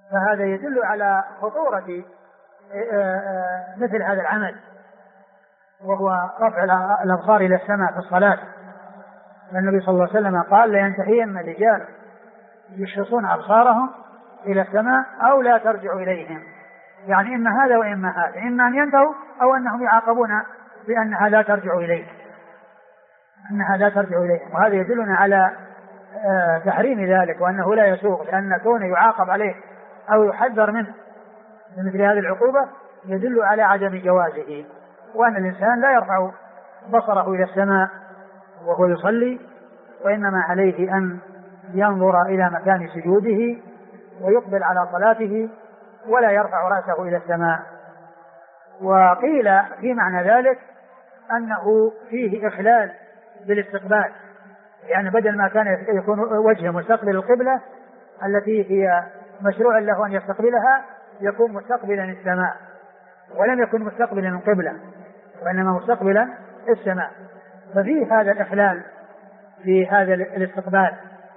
فهذا يدل على خطورة مثل هذا العمل، وهو رفع الأبصار إلى السماء في الصلاة. النبي صلى الله عليه وسلم قال: لينتهين الرجال يشخصون أبصارهم إلى السماء أو لا ترجع إليهم. يعني إما هذا وإما هذا، إما أن ينتهوا أو أنهم يعاقبون بأنها لا ترجع إليهم، أنها لا ترجع إليهم. وهذا يدلنا على تحريم ذلك، وأنه لا يسوغ، لأن كونه يعاقب عليه أو يحذر منه مثل هذه العقوبة يدل على عدم جوازه، وأن الإنسان لا يرفع بصره إلى السماء وهو يصلي، وإنما عليه أن ينظر إلى مكان سجوده ويقبل على صلاته ولا يرفع رأسه إلى السماء. وقيل في معنى ذلك أنه فيه إخلال بالاستقبال، يعني بدل ما كان يكون وجهه مستقبل القبلة التي هي مشروع له أن يستقبلها، يكون مستقبلا السماء، ولم يكن مستقبلا القبلة وإنما مستقبلا السماء، ففيه هذا الإخلال في هذا الاستقبال.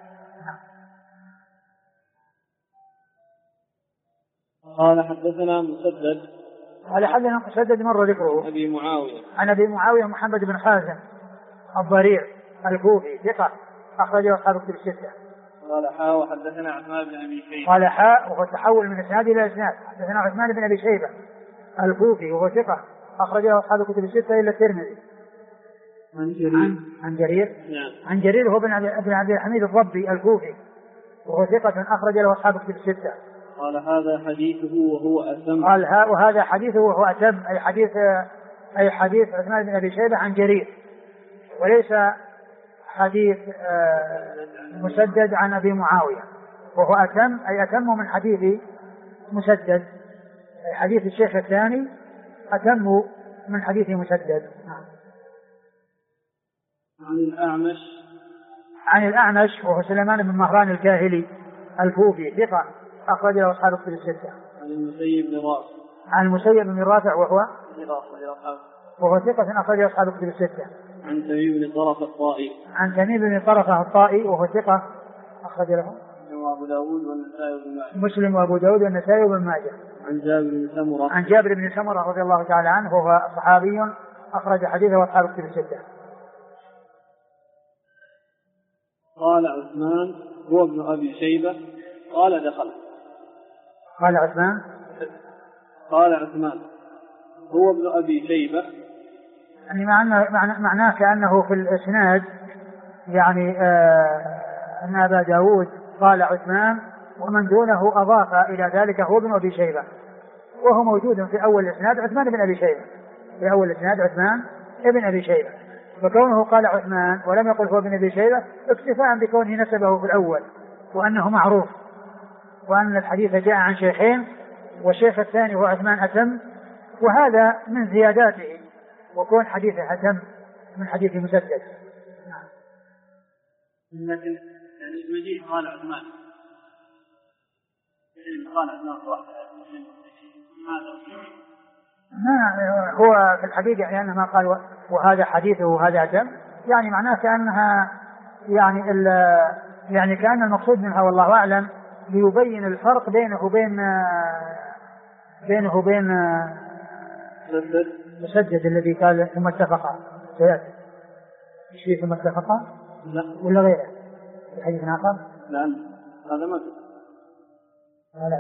قال: حدثنا مسدد. قال: حدثنا مسدد مر ذكره. أبي معاوية. عن أبي معاوية محمد بن خازم الضريع الكوفي ثقة أخرجه أصحاب كتب الستة. قال: حاء وحدثنا عثمان بن أبي شيبة. قال: حاء وهو تحول من إسناد إلى إسناد. حدثنا عثمان بن أبي شيبة الكوفي وهو ثقة أخرجه أصحاب كتب الستة إلا الترمذي. عن جرير. نعم. عن جرير هو بن عبد الحميد الضبي الكوفي وهو ثقة أخرج له أصحاب كتب الستة. قال: هذا حديثه وهو أتم. قال: وهذا حديثه وهو أتم، أي حديث عثمان بن أبي شيبة عن جرير، وليس حديث مسدد عن أبي معاوية. وهو أتم أي أتم من حديث مسدد، أي حديث الشيخ الثاني أتم من حديث مسدد. عن الأعمش وهو سليمان بن مهران الكاهلي الكوفي ثقة أخرج له أصحاب الكتب الستة. عن المسيب بن رافع وهو ثقة أخرج له أصحاب الكتب الستة. عن تميم بن طرفة الطائي. عن تميم بن طرفة الطائي وهو ثقة أخرج له أبو داود والنسائي وابن ماجه. مسلم وأبو داود والنسائي وابن ماجه. عن جابر بن سمرة رضي الله تعالى عنه وهو صحابي أخرج حديثه أصحاب الكتب الستة. قال عثمان هو ابن أبي شيبة. قال: دخل. قال عثمان هو ابن أبي شيبة، يعني معناه كأنه في الإسناد يعني أن أبا داود قال عثمان ومن دونه أضاف إلى ذلك هو ابن أبي شيبة، وهو موجود في أول الإسناد عثمان بن أبي شيبة، في أول الإسناد عثمان ابن أبي شيبة، فكونه قال عثمان ولم يقل هو ابن أبي شيبة اكتفاء بكونه نسبه في الأول وأنه معروف، وأن الحديث جاء عن شيخين والشيخ الثاني هو عثمان أتم، وهذا من زياداته، وكون حديثه أتم من حديث مسدد. لكن يعني مجيء قال عثمان هو في الحقيقة يعني أنه ما قال وهذا حديثه وهذا أتم، يعني معناه كأنها يعني كأن المقصود منها والله أعلم ليبين الفرق بينه وبين مسدد الذي قال ثم اتفقا. ايش فيه ثم اتفقا؟ لا ولا غيره في حديث آخر؟ لا هذا ما قال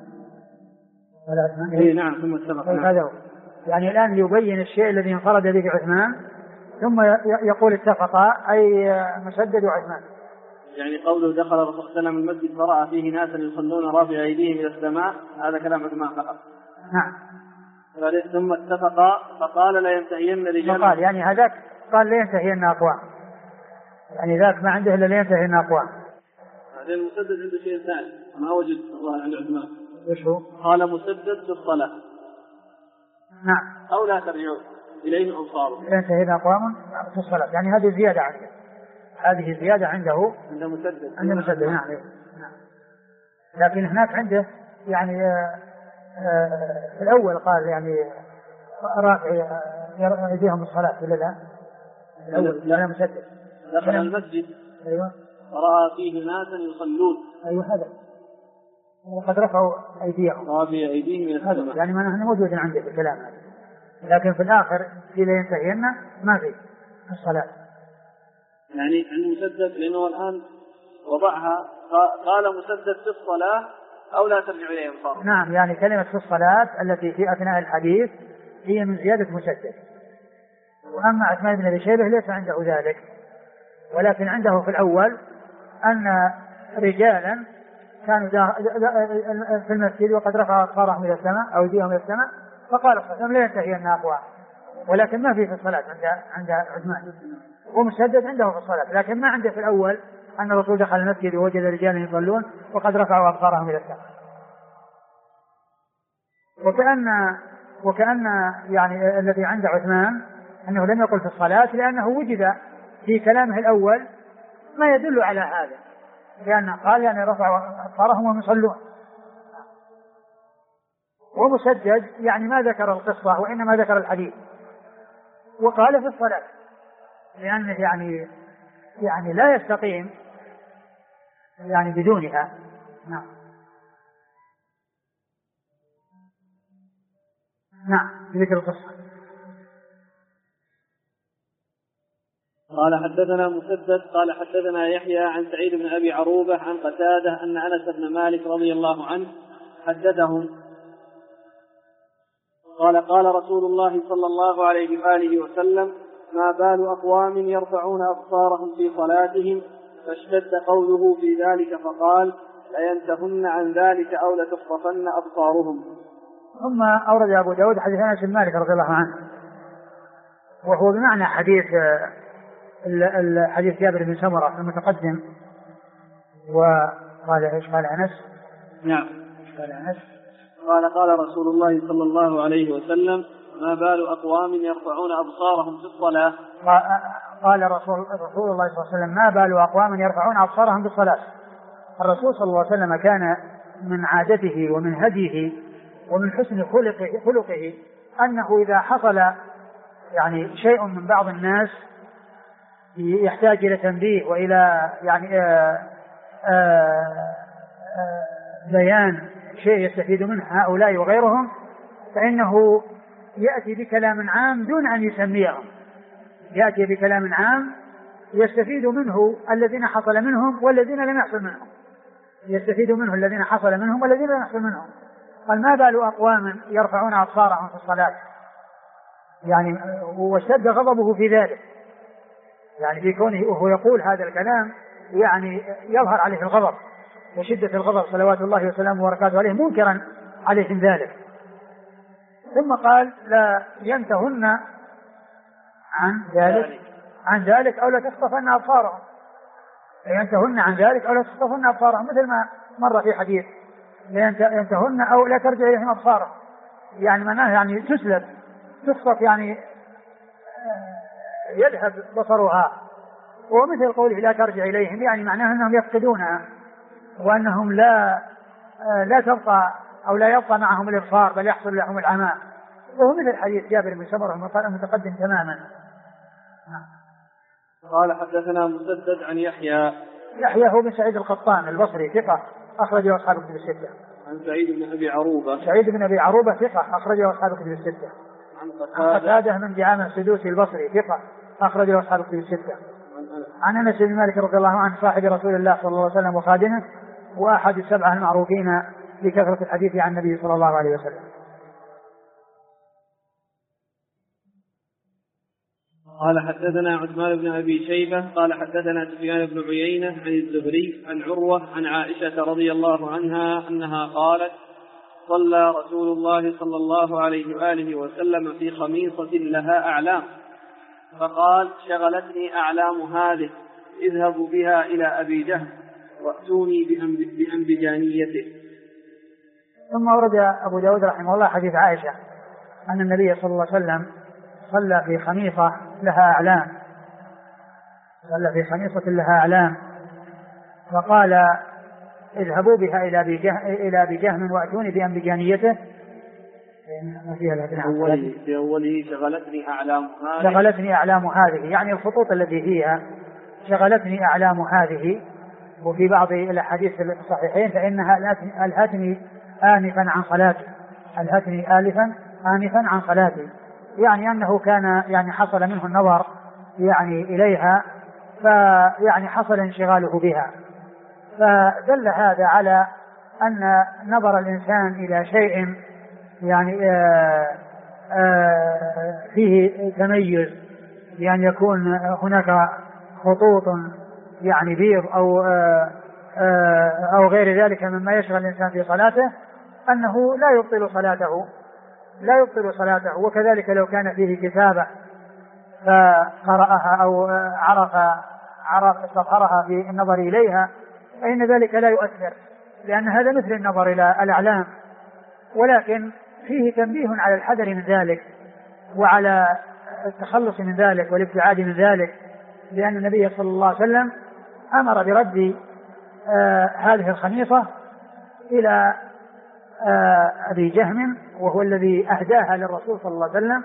عثمان اي نعم ثم اتفقا. هذا هو، يعني الآن يبين الشيء الذي انفرد به عثمان ثم يقول اتفقا أي مسدد وعثمان. يعني قوله دخل الرسول صلى الله عليه وسلم المسجد فرأى فيه ناسا يصلون رافع أيديهم إلى السماء، هذا كلام عثمان فقط. نعم. ثم اتفقا فقال لا ينتهين رجال. فقال يعني هذاك قال لا ينتهين أقوام، يعني ذاك ما عنده إلا لا ينتهين أقوام. هذا المسدد عنده شيء ثاني ما وجد الله عند عثمان. ايش هو؟ قال مسدد في الصلاة. نعم. أو لا ترجعوا إليه أبصارهم. لا ينتهين أقوام في الصلاة، يعني هذه زيادة عنده، هذه زيادة عنده عند مسدد. نعم. لكن هناك عنده يعني في الأول قال يعني رافع يديهم الصلاة ولا لا؟ لا مسدد. دخل المسجد. أيوة. ورأى فيه ناسا يصلون. أيوة هذا. وقد رفعوا أيديهم. رافع أيديهم إلى السماء. يعني ما نحن موجود عندي في الكلام هذا، لكن في الآخر في لينتهين ما في الصلاة. يعني عند مسدد لأنه الآن وضعها قال مسدد في الصلاة أو لا ترجع إليه أبصارهم. نعم، يعني كلمة في الصلاة التي في أثناء الحديث هي من زيادة مسدد. وأما عثمان بن أبي شيبة ليس عنده ذلك، ولكن عنده في الأول أن رجالا كانوا في المسجد وقد رفع أبصارهم إلى السماء أو أيديهم إلى السماء، فقال صلى الله عليه وسلم لا ينتهين أقوام، ولكن ما في الصلاة عند عثمان. ومسدد عنده في الصلاة، لكن ما عنده في الأول أن الرسول دخل المسجد ووجد رجالا يصلون وقد رفعوا أبصارهم إلى السماء. وكأن يعني الذي عند عثمان أنه لم يقل في الصلاة، لأنه وجد في كلامه الأول ما يدل على هذا، لأنه قال يعني رفعوا أبصارهم وهم يصلون. ومسدد يعني ما ذكر القصة وإنما ذكر الحديث، وقال في الصلاة، لأنه يعني لا يستقيم يعني بدونها. نعم بذكر القصة. قال حدثنا مسدد قال حدثنا يحيى عن سعيد بن أبي عروبة عن قتادة أن أنس بن مالك رضي الله عنه حدثهم قال رسول الله صلى الله عليه وآله وسلم: ما بال أقوام يرفعون أبصارهم في صلاتهم، فاشتد قوله في ذلك فقال: لينتهن عن ذلك أو لتخطفن أبصارهم. ثم أورد أبو داود حديث أنس بن مالك رضي الله عنه، وهو بمعنى حديث جابر بن سمرة المتقدم. وقال ايش قال أنس؟ نعم قال أنس قال رسول الله صلى الله عليه وسلم: ما بال أقوام يرفعون أبصارهم في الصلاة. قال رسول الله صلى الله عليه وسلم: ما بال أقوام يرفعون أبصارهم بالصلاة. الرسول صلى الله عليه وسلم كان من عادته ومن هديه ومن حسن خلقه أنه إذا حصل يعني شيء من بعض الناس يحتاج إلى تنبيه وإلى يعني بيان شيء يستفيد منه هؤلاء وغيرهم، فإنه يأتي بكلام عام دون أن يسميهم، يأتي بكلام عام يستفيد منه الذين حصل منهم والذين لم يحصل منهم، يستفيد منه الذين حصل منهم والذين لم يحصل منهم. قال: ما بال أقوام يرفعون أبصارهم في الصلاة، يعني واشتد غضبه في ذلك، يعني في كونه وهو يقول هذا الكلام يعني يظهر عليه الغضب وشدة الغضب صلوات الله وسلامه وبركاته عليه، منكرا عليهم ذلك. ثم قال: لا ينتهن عن ذلك أو لا تخطفن أبصارهم، ينتهن عن ذلك أو لا تخطفن أبصارهم، مثل ما مر في حديث ينتهن أو لا ترجع إليهم أبصارهم، يعني معناه يعني تسلب تخطف، يعني يذهب بصرها. ومثل قوله لا ترجع إليهم يعني معناه أنهم يفقدونها وأنهم لا تبقى أو لا يبقى معهم الإبصار بل يحصل لهم العمى، وهو مثل حديث جابر بن سمرة المتقدم تماما. قال حدثنا مسدد عن يحيى هو بن سعيد القطان البصري ثقة أخرجه أصحاب الكتب الستة. عن سعيد بن أبي عروبة ثقة أخرجه أصحاب الكتب الستة. عن قتادة من دعامة السدوسي البصري ثقة أخرجه أصحاب الكتب الستة. عن أنس بن مالك رضي الله عنه صاحب رسول الله صلى الله عليه وسلم وخادمه وأحد السبعة المعروفين بكثرة الحديث عن النبي صلى الله عليه وسلم. قال حدثنا عثمان بن أبي شيبة قال حدثنا سفيان بن عيينة عن الزهري عن عروة عن عائشة رضي الله عنها أنها قالت: صلى رسول الله صلى الله عليه وآله وسلم في خميصة لها أعلام، فقال: شغلتني أعلام هذه، اذهبوا بها إلى أبي جهل وأتوني بأنبجانيته. ثم ورد أبو داود رحمه الله حديث عائشة أن النبي صلى الله عليه وسلم صلى في خميصة لها أعلام، فقال: اذهبوا بها إلى أبي جهم وأتوني بأنبجانيته. في أوله شغلتني أعلام هذه، يعني الخطوط التي فيها شغلتني أعلام هذه، وفي بعض الأحاديث في الصحيحين فإنها ألهتني آنفا عن صلاتي، ألهتني آنفا عن صلاتي، يعني أنه كان يعني حصل منه النظر يعني إليها، فيعني حصل انشغاله بها. فدل هذا على أن نظر الإنسان إلى شيء يعني فيه تميز، يعني يكون هناك خطوط يعني بيض أو غير ذلك مما يشغل الإنسان في صلاته، أنه لا يبطل صلاته. وكذلك لو كان فيه كتابة فقرأها أو عرف استظهرها في النظر إليها فإن ذلك لا يؤثر، لأن هذا مثل النظر إلى الأعلام، ولكن فيه تنبيه على الحذر من ذلك وعلى التخلص من ذلك والابتعاد من ذلك، لأن النبي صلى الله عليه وسلم أمر برد هذه الخميصة إلى أبي جهم، وهو الذي أهداها للرسول صلى الله عليه وسلم،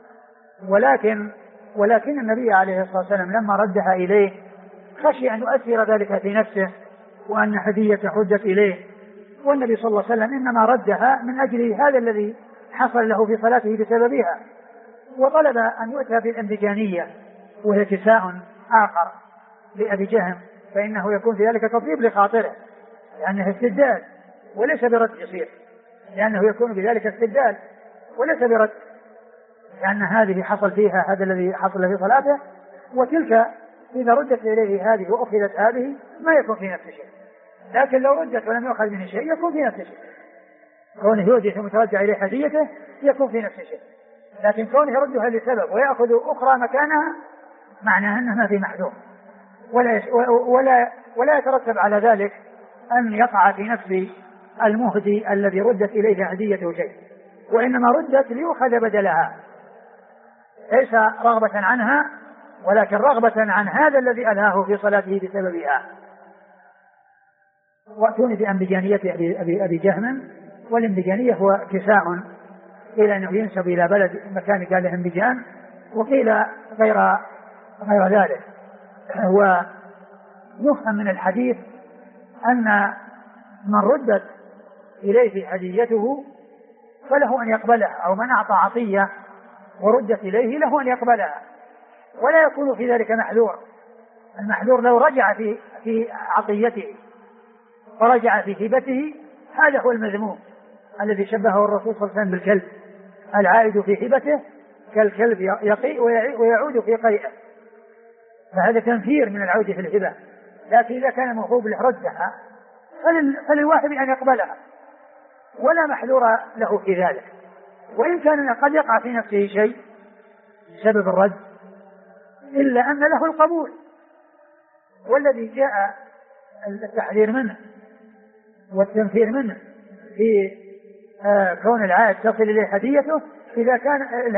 ولكن النبي عليه الصلاة والسلام لما ردها إليه خشي أن يؤثر ذلك في نفسه وأن هدية حجت إليه، والنبي صلى الله عليه وسلم إنما ردها من أجل هذا الذي حصل له في صلاته بسببها، وطلب أن يؤتى بالأنبجانية وهي كساء آخر لأبي جهم، فإنه يكون في ذلك تطيب لخاطره لأنه استبدال وليس برد يصير، لأنه يكون بذلك استبدال وليس برد، لأن هذه حصل فيها هذا الذي حصل في صلاته، وتلك إذا ردت إليه هذه وأخذت هذه ما يكون في نفس الشيء، لكن لو ردت ولم يؤخذ منه شيء يكون في نفس الشيء، كونه يودي مترجع إليه هديته يكون في نفس الشيء، لكن كونه يردها لسبب ويأخذ أخرى مكانها معناه أنه ما في محذور، ولا يترتب على ذلك أن يقع في نفس المهدي الذي ردت إليه هديته شيء، وإنما ردت ليؤخذ بدلها، ليس رغبة عنها ولكن رغبة عن هذا الذي ألهاه في صلاته بسببها. وأتوني بأنبجانية أبي جهم، والانبجانية هو كساء، قيل أنه ينسب إلى بلد مكان قال له انبجان، وقيل غير ذلك. ويفهم من الحديث أن من ردت إليه هديته فله أن يقبلها، أو من أعطى عطية وردت إليه له أن يقبلها، ولا يكون في ذلك محذور. المحذور لو رجع في عطيته ورجع في هبته، هذا هو المذموم الذي شبهه الرسول صلى الله عليه وسلم بالكلب، العائد في هبته كالكلب يقيء ويعود في قيئه، فهذا تنفير من العود في الهبة. لكن إذا كان موهوب له ردها فللواحد أن يقبلها ولا محذور له في ذلك، وإن كان قد يقع في نفسه شيء بسبب الرد إلا أن له القبول، والذي جاء التحذير منه والتنفير منه في كون العائد تصل إليه هديته إذا كان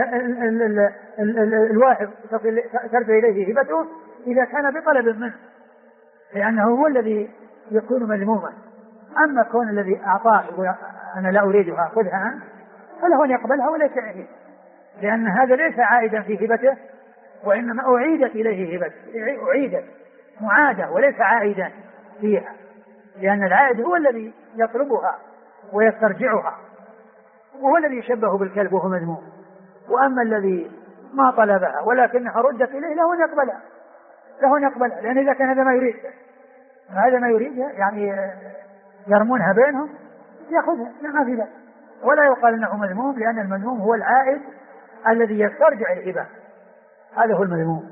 الواحد ترجع إليه هبته إذا كان بطلب منه، لأنه هو الذي يكون مذموما. أما كون الذي أعطاه أنا لا أريدها خذها عنه فله أن يقبلها وليس عليه، لأن هذا ليس عائدا في هبته، وإنما أعيدت إليه هبته، أعيدت معادة وليس عائدا فيها، لأن العائد هو الذي يطلبها ويسترجعها، وهو الذي يشبه بالكلب وهو مذموم. وأما الذي ما طلبها ولكنها ردت إليه له أن يقبلها، لأن إذا كان هذا ما يريد يعني يرمونها بينهم يأخذها ما في ذلك، ولا يقال أنه مذموم، لأن المذموم هو العائد الذي يسترجع الهبة، هذا هو المذموم.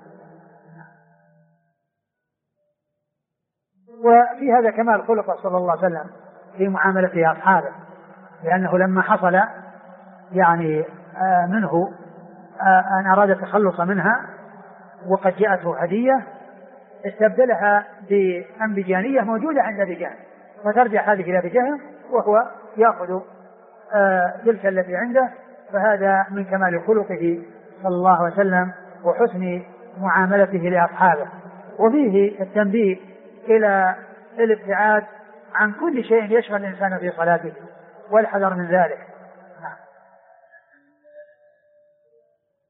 وفي هذا كمال خلق صلى الله عليه وسلم في معاملته أصحابه، لأنه لما حصل يعني منه أن أراد التخلص منها وقد جاءته هدية استبدلها بأنبجانية موجودة عند أبي جهم، فترجع هذه إلى أبي جهم وهو يأخذ تلك التي عنده. فهذا من كمال خلقه صلى الله عليه وسلم وحسن معاملته لأصحابه. وفيه التنبيه إلى الابتعاد عن كل شيء يشغل الإنسان في صلاته والحذر من ذلك.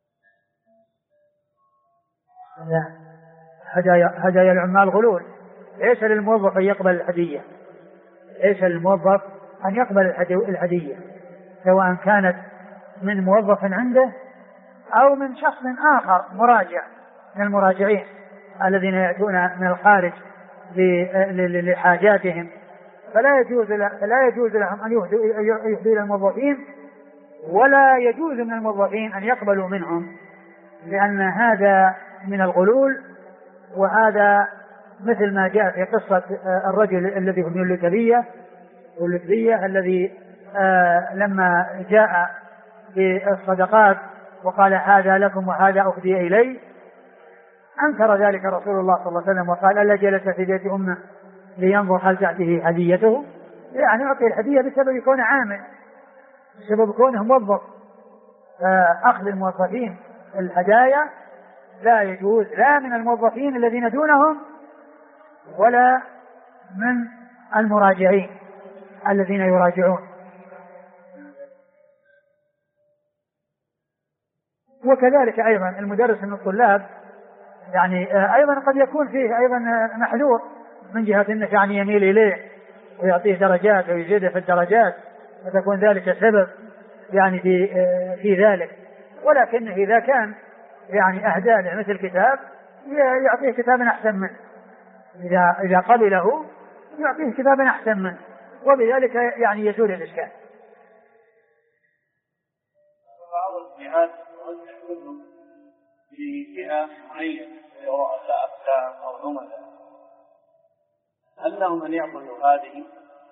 هدايا العمال غلول، ليس للموظف أن يقبل الهدية، ليس للموظف أن يقبل الهدية، سواء كانت من موظف عنده أو من شخص آخر مراجع من المراجعين الذين يأتون من الخارج لحاجاتهم، فلا يجوز لهم أن يهدوا إلى الموظفين، ولا يجوز من الموظفين أن يقبلوا منهم، لأن هذا من الغلول. وهذا مثل ما جاء في قصة الرجل الذي هو من اللتبية الذي لما جاء بالصدقات وقال هذا لكم وهذا أهدي إلي، أنكر ذلك رسول الله صلى الله عليه وسلم وقال ألا جلس في بيت أمه لينظر هل تأتيه هديته، يعني يعطي الهدية بسبب كونه عامل، بسبب كونه موظف. أخذ الموظفين الهدايا لا يجوز، لا من الموظفين الذين دونهم ولا من المراجعين الذين يراجعون. وكذلك أيضا المدرس من الطلاب يعني أيضا قد يكون فيه أيضا محذور من جهة أنه يعني يميل إليه ويعطيه درجات ويزيده في الدرجات، وتكون ذلك سبب يعني في ذلك. ولكن إذا كان يعني أهدى له مثل كتاب يعطيه كتابا أحسن منه، إذا قبله يعطيه كتابا أحسن منه، وبذلك يعني يزول الإشكال. بعض الجهات كلهم في فئة معينة رؤساء أقسام أو عملاء، هل لهم أن يأخذوا هذه؟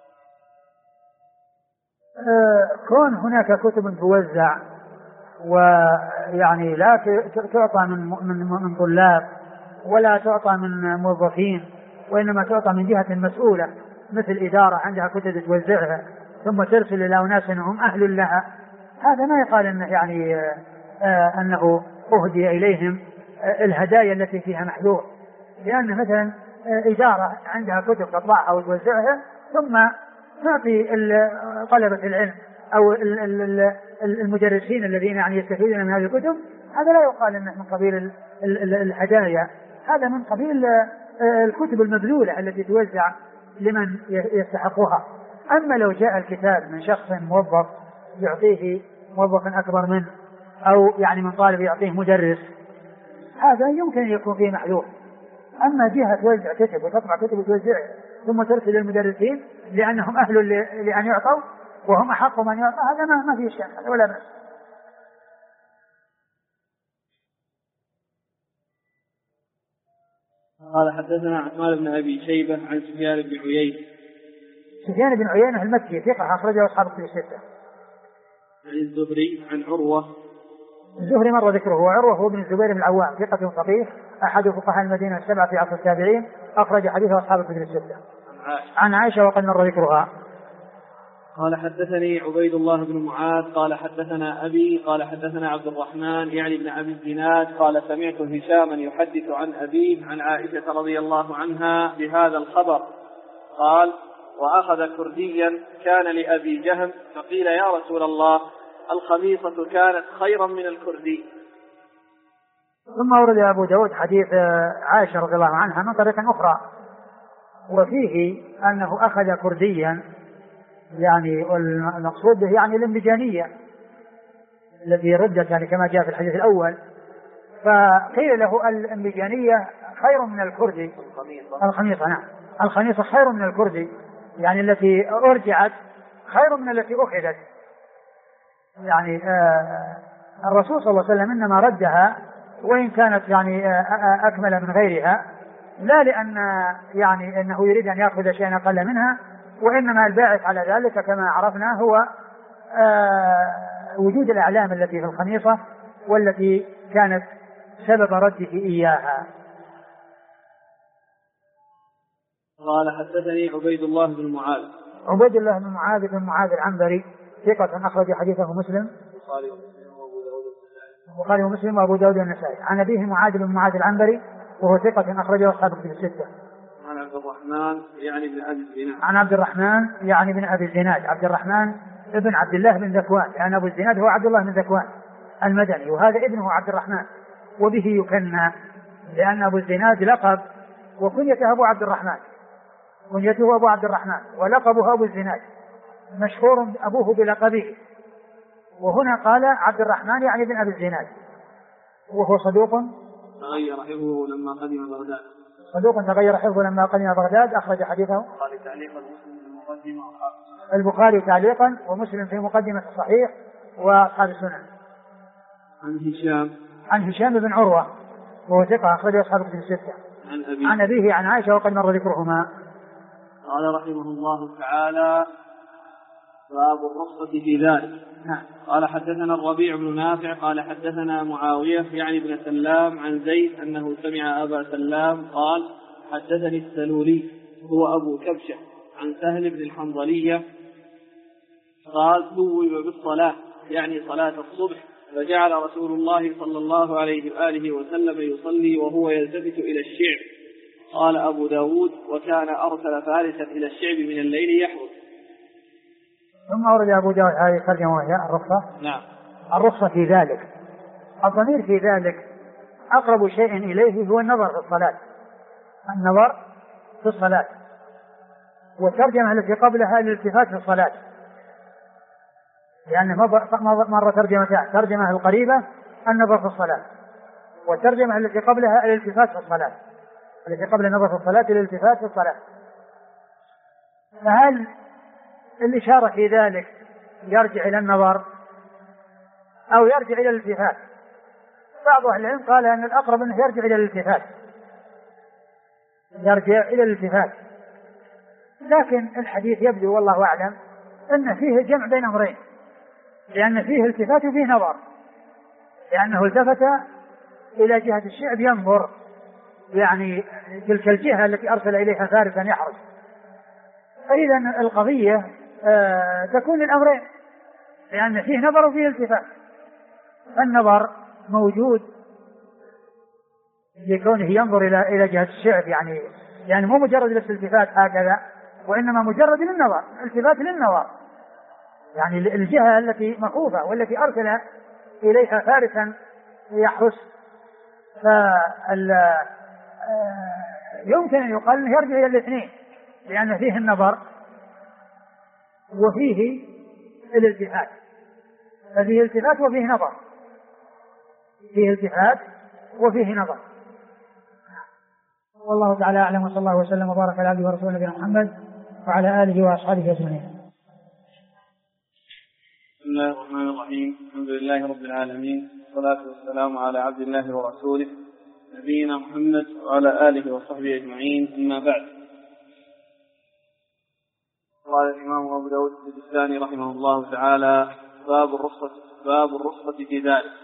كون هناك كتب توزع ويعني لا تعطى من طلاب ولا تعطى من موظفين، وإنما تعطى من جهة مسؤولة مثل إدارة عندها كتب توزعها ثم ترسل إلى أناس هم أهل لها، هذا ما يقال أنه يعني أنه أهدي إليهم الهدايا التي فيها محذور، لأن مثلا إدارة عندها كتب تطبعها وتوزعها ثم تعطي طلبة العلم أو المدرسين الذين يعني يستفيدون من هذه الكتب، هذا لا يقال أنه من قبيل الهدايا، هذا من قبيل الكتب المبذولة التي توزع لمن يستحقها. أما لو جاء الكتاب من شخص موظف يعطيه موظف أكبر منه، أو يعني من طالب يعطيه مدرس، هذا يمكن أن يكون فيه محذور. أما جهة توزع كتب وتطبع كتب وتوزعها ثم ترسل للمدرسين لأنهم أهل لأن يعطوا وهم أحق من يعطى، هذا ما فيه شيء ولا بأس. قال حدثنا عثمان بن أبي شيبة عن سفيان بن عيينة. سفيان بن عيينة المكي ثقة أخرجه أصحاب الكتب الستة. عن الزهري عن عروة. الزهري مر ذكره، وعروة هو بن الزبير بن العوام ثقة فقيه أحد فقهاء المدينة السبعة في عصر التابعين، أخرج حديثه أصحاب الكتب الستة. عن عائشة وقد مر ذكرها. قال حدثني عبيد الله بن معاذ قال حدثنا أبي قال حدثنا عبد الرحمن يعني بن أبي الزناد قال سمعت هشاما يحدث عن أبيه عن عائشة رضي الله عنها بهذا الخبر قال: وأخذ كرديا كان لأبي جهم فقيل: يا رسول الله، الخميصة كانت خيرا من الكردي. ثم ورد أبو داود حديث عائشة رضي الله عنها من طريق أخرى، وفيه أنه أخذ كرديا، يعني المقصود به يعني الانبجانية الذي ردت يعني كما جاء في الحديث الأول، فقيل له الانبجانية خير من الكردي. الخميصة نعم، الخميصة خير من الكردي، يعني التي أرجعت خير من التي أخذت. يعني الرسول صلى الله عليه وسلم إنما ردها وإن كانت يعني أكمل من غيرها، لا لأن يعني أنه يريد أن يأخذ شيئا أقل منها، وإنما الباعث على ذلك كما عرفنا هو وجود الأعلام التي في الخميصة والتي كانت سبب رده إياها. قال حدثني عبيد الله بن معاذ. عبيد الله بن معاذ العنبري ثقة أخرج حديثه مسلم البخاري ومسلم وأبو داود والنسائي. عن أبيه معاذ بن معاذ العنبري وهو ثقة أخرجه أصحاب الكتب الستة. عن عبد الرحمن يعني بن أبي الزناد. عن عبد الرحمن يعني بن أبي الزناد، عبد الرحمن ابن عبد الله بن ذكوان، يعني أبو الزناد هو عبد الله بن ذكوان المدني، وهذا ابنه عبد الرحمن، وبه يكنى لأن أبو الزناد لقب وكنيته أبو عبد الرحمن، كنيته أبو عبد الرحمن ولقبه أبو الزناد، مشهور أبوه بلقبه. وهنا قال عبد الرحمن يعني بن أبي الزناد، وهو صدوق تغير حفظه لما قدم بغداد. صدوق تغير حفظه لما قدم بغداد. أخرج حديثه البخاري تعليقا ومسلم في مقدمة الصحيح وأصحاب السنن. عن هشام بن عروة وهو ثقة أخرج أصحاب الكتب الستة. عن أبيه عن عائشة وقد مر ذكرهما. قال رحمه الله تعالى: باب الرخصة في ذلك. قال حدثنا الربيع بن نافع قال حدثنا معاوية يعني بن سلام عن زيد أنه سمع أبا سلام قال: حدثني السلولي هو أبو كبشة عن سهل بن الحنظلية قال: ثوب بالصلاة يعني صلاة الصبح، فجعل رسول الله صلى الله عليه وآله وسلم يصلي وهو يلتفت إلى الشعب. قال أبو داود: وكان أرسل فارسا إلى الشعب من الليل يحرس. ثم أورد أبو داود هذه الترجمة وهي الرخصة. نعم. الرخصة في ذلك، الضمير في ذلك أقرب شيء إليه هو النظر في الصلاة، النظر في الصلاة، والترجمة التي قبلها الالتفات في الصلاة، لأن مرة ترجمتان: ترجمة القريبة النظر في الصلاة، والترجمة التي قبلها الالتفات في الصلاة، التي قبل النظر في الصلاة الالتفات في الصلاة. فهل الإشارة في ذلك يرجع إلى النظر أو يرجع إلى الالتفات؟ بعض أهل العلم قال أن الأقرب أنه يرجع إلى الالتفات، يرجع إلى الالتفات، لكن الحديث يبدو والله أعلم أن فيه جمع بين أمرين، لأن فيه التفات وفيه نظر، لأنه التفت إلى جهة الشعب ينظر، يعني تلك الجهة التي أرسل إليها فارسا يحرس. فإذا القضية تكون الأمرين، لأن فيه نظر وفيه التفات. النظر موجود لكونه ينظر إلى جهة الشعب، يعني مو مجرد الالتفات هكذا، وإنما مجرد للنظر، التفات للنظر، يعني الجهة التي مخوفة والتي أرسل إليها فارسا يحرس. يمكن أن يقال أنه يرجع إلى الاثنين، لأن فيه النظر وفيه الالتفات، ففيه التفات وفيه نظر، فيه التفات وفيه نظر. والله تعالى أعلم، وصلى الله وسلم وبارك على عبده ورسوله نبينا محمد وعلى آله وأصحابه أجمعين. بسم الله الرحمن الرحيم. الحمد لله رب العالمين، والصلاة والسلام على عبد الله ورسوله نبينا محمد وعلى آله وصحبه أجمعين. أما بعد، قال الإمام أبو داود السجستاني رحمه الله تعالى: باب الرخصة في ذلك.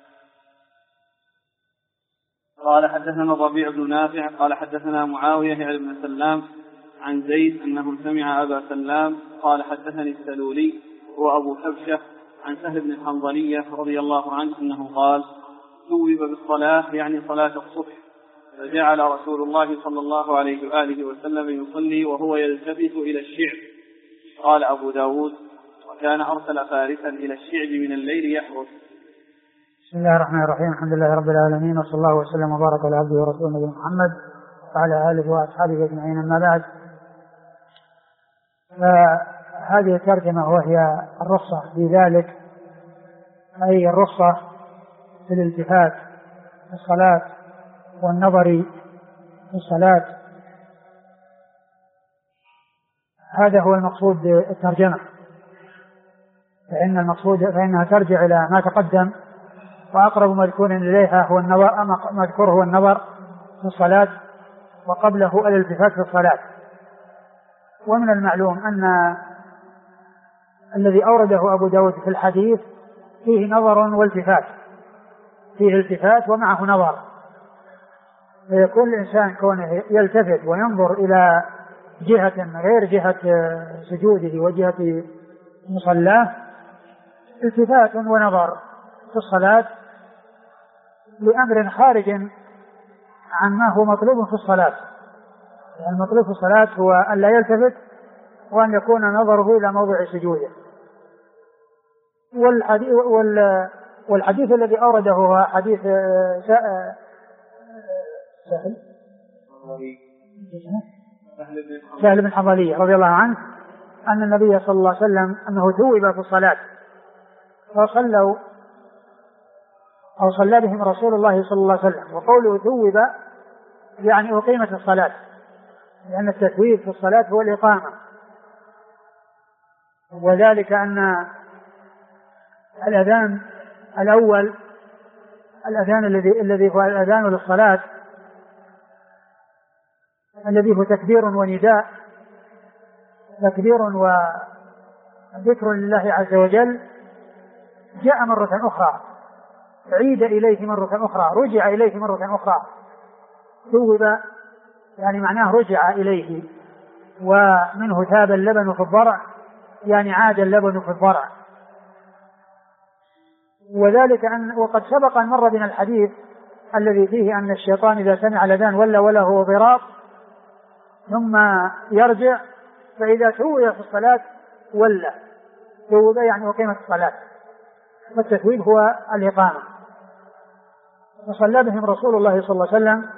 قال حدثنا الربيع بن نافع قال حدثنا معاوية يعني بن سلام عن زيد أنه سمع أبا سلام قال: حدثني السلولي هو أبو كبشة عن سهل بن الحنظلية رضي الله عنه أنه قال: ثوب بالصلاة يعني صلاة الصبح، فجعل رسول الله صلى الله عليه وآله وسلم يصلي وهو يلتفت إلى الشعب. قال أبو داود: وكان أرسل فارسا إلى الشعب من الليل يحرس. بسم الله الرحمن الرحيم. الحمد لله رب العالمين، وصلى الله وسلم وبارك على عبده ورسوله نبينا محمد وعلى آله وأصحابه أجمعين. أما بعد، هذه الترجمة وهي الرخصة في ذلك، أي الرخصة في الالتفات في الصلاة والنظر في الصلاة. هذا هو المقصود بالترجمة، فإنها ترجع إلى ما تقدم، وأقرب مذكور إليها هو النظر، مذكور هو النظر في الصلاة، وقبله الالتفات في الصلاة. ومن المعلوم أن الذي أورده أبو داود في الحديث فيه نظر والتفات، فيه التفات ومعه نظر، فيكون الإنسان كونه يلتفت وينظر إلى جهة غير جهة سجوده وجهة مصلاه التفات ونظر في الصلاة لأمر خارج عن ما هو مطلوب في الصلاة. يعني المطلوب في الصلاة هو أن لا يلتفت وأن يكون نظره إلى موضع سجوده. والحديث الذي أورده هو حديث سهل سهل بن حنظلية رضي الله عنه أن النبي صلى الله عليه وسلم أنه ثوب في الصلاة فصلوا أو صلى بهم رسول الله صلى الله عليه وسلم. وقوله ثوب يعني أقيمت الصلاة، لأن التثويب في الصلاة هو الإقامة، وذلك أن الأذان الأول الأذان الذي هو الأذان للصلاة الذي هو تكبير ونداء، تكبير وذكر لله عز وجل، جاء مرة أخرى، عيد إليه مرة أخرى، رجع إليه مرة أخرى. ثوب يعني معناه رجع إليه، ومنه ثاب اللبن في الضرع يعني عاد اللبن في الضرع. وذلك وقد سبق أن مر بنا الحديث الذي فيه أن الشيطان إذا سمع الأذان ولى وله ضراب ثم يرجع، فإذا ثوب في الصلاة ولى. ثوب يعني أقيمت الصلاة، والتثويب هو الإقامة. فصلى بهم رسول الله صلى الله عليه وسلم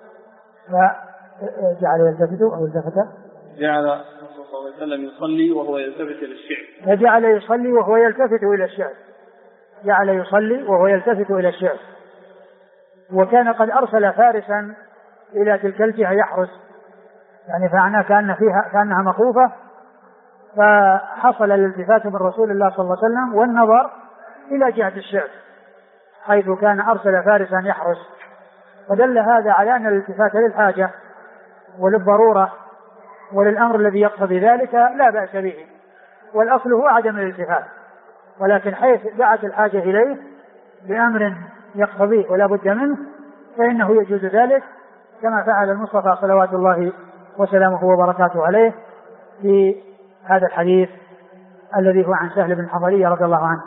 فجعل يلتفت أو التفت، جعل الرسول صلى الله عليه وسلم يصلي وهو يلتفت إلى الشعب، فجعل يصلي وهو يلتفت إلى الشعب، جعل يصلي وهو يلتفت إلى الشعب. وكان قد أرسل فارسا إلى تلك الجهة يحرس، يعني فعناه كأنها مخوفة، فحصل الالتفات من رسول الله صلى الله عليه وسلم والنظر إلى جهة الشعب حيث كان أرسل فارسا يحرس. فدل هذا على أن الالتفات للحاجة وللضرورة وللأمر الذي يقتضي ذلك لا بأس به، والأصل هو عدم الالتفات، ولكن حيث دعت الحاجة إليه بأمر يقتضيه ولا بد منه فإنه يجوز ذلك، كما فعل المصطفى صلوات الله وسلامه وبركاته عليه في هذا الحديث الذي هو عن سهل بن حنظلية رضي الله عنه.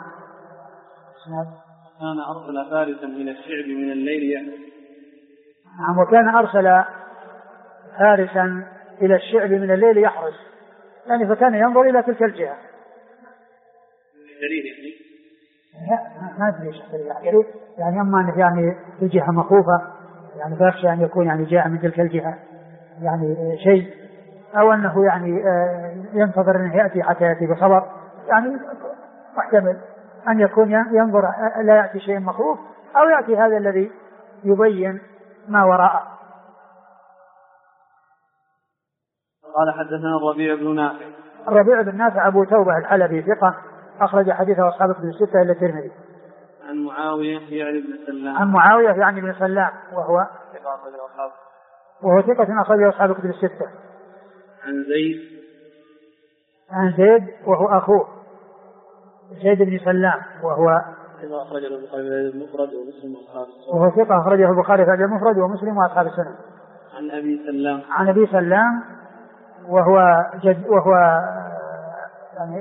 كان أرسل فارسا إلى الشعب من الليل يحرس. نعم، وكان أرسل فارسا إلى الشعب من الليل يحرس، يعني فكان ينظر إلى تلك الجهة. ما أدري ايش يعني أما يعني في جهة مخوفة يعني فيخشى أن يكون يعني جاء من تلك الجهة يعني شيء، أو أنه يعني ينتظر أنه يأتي حتى يأتي بخبر، يعني محتمل أن يكون ينظر لا يأتي شيء مخوف، أو يأتي هذا الذي يبين ما وراءه. قال حدثنا الربيع بن نافع. الربيع بن نافع أبو توبة الحلبي ثقة أخرج حديثه أصحاب الكتب الستة إلا الترمذي. عن معاوية يعني بن سلام. عن معاوية يعني بن سلام وهو ثقة أخرج أصحاب الكتب الستة. عن زيد وهو أخوه زيد بن سلام وهو ثقة أخرجه البخاري في الأدب المفرد ومسلم وأصحاب السنن. وهو ثقة أخرجه البخاري في الأدب المفرد ومسلم وأصحاب السنن. عن أبي سلام. عن أبي سلام وهو يعني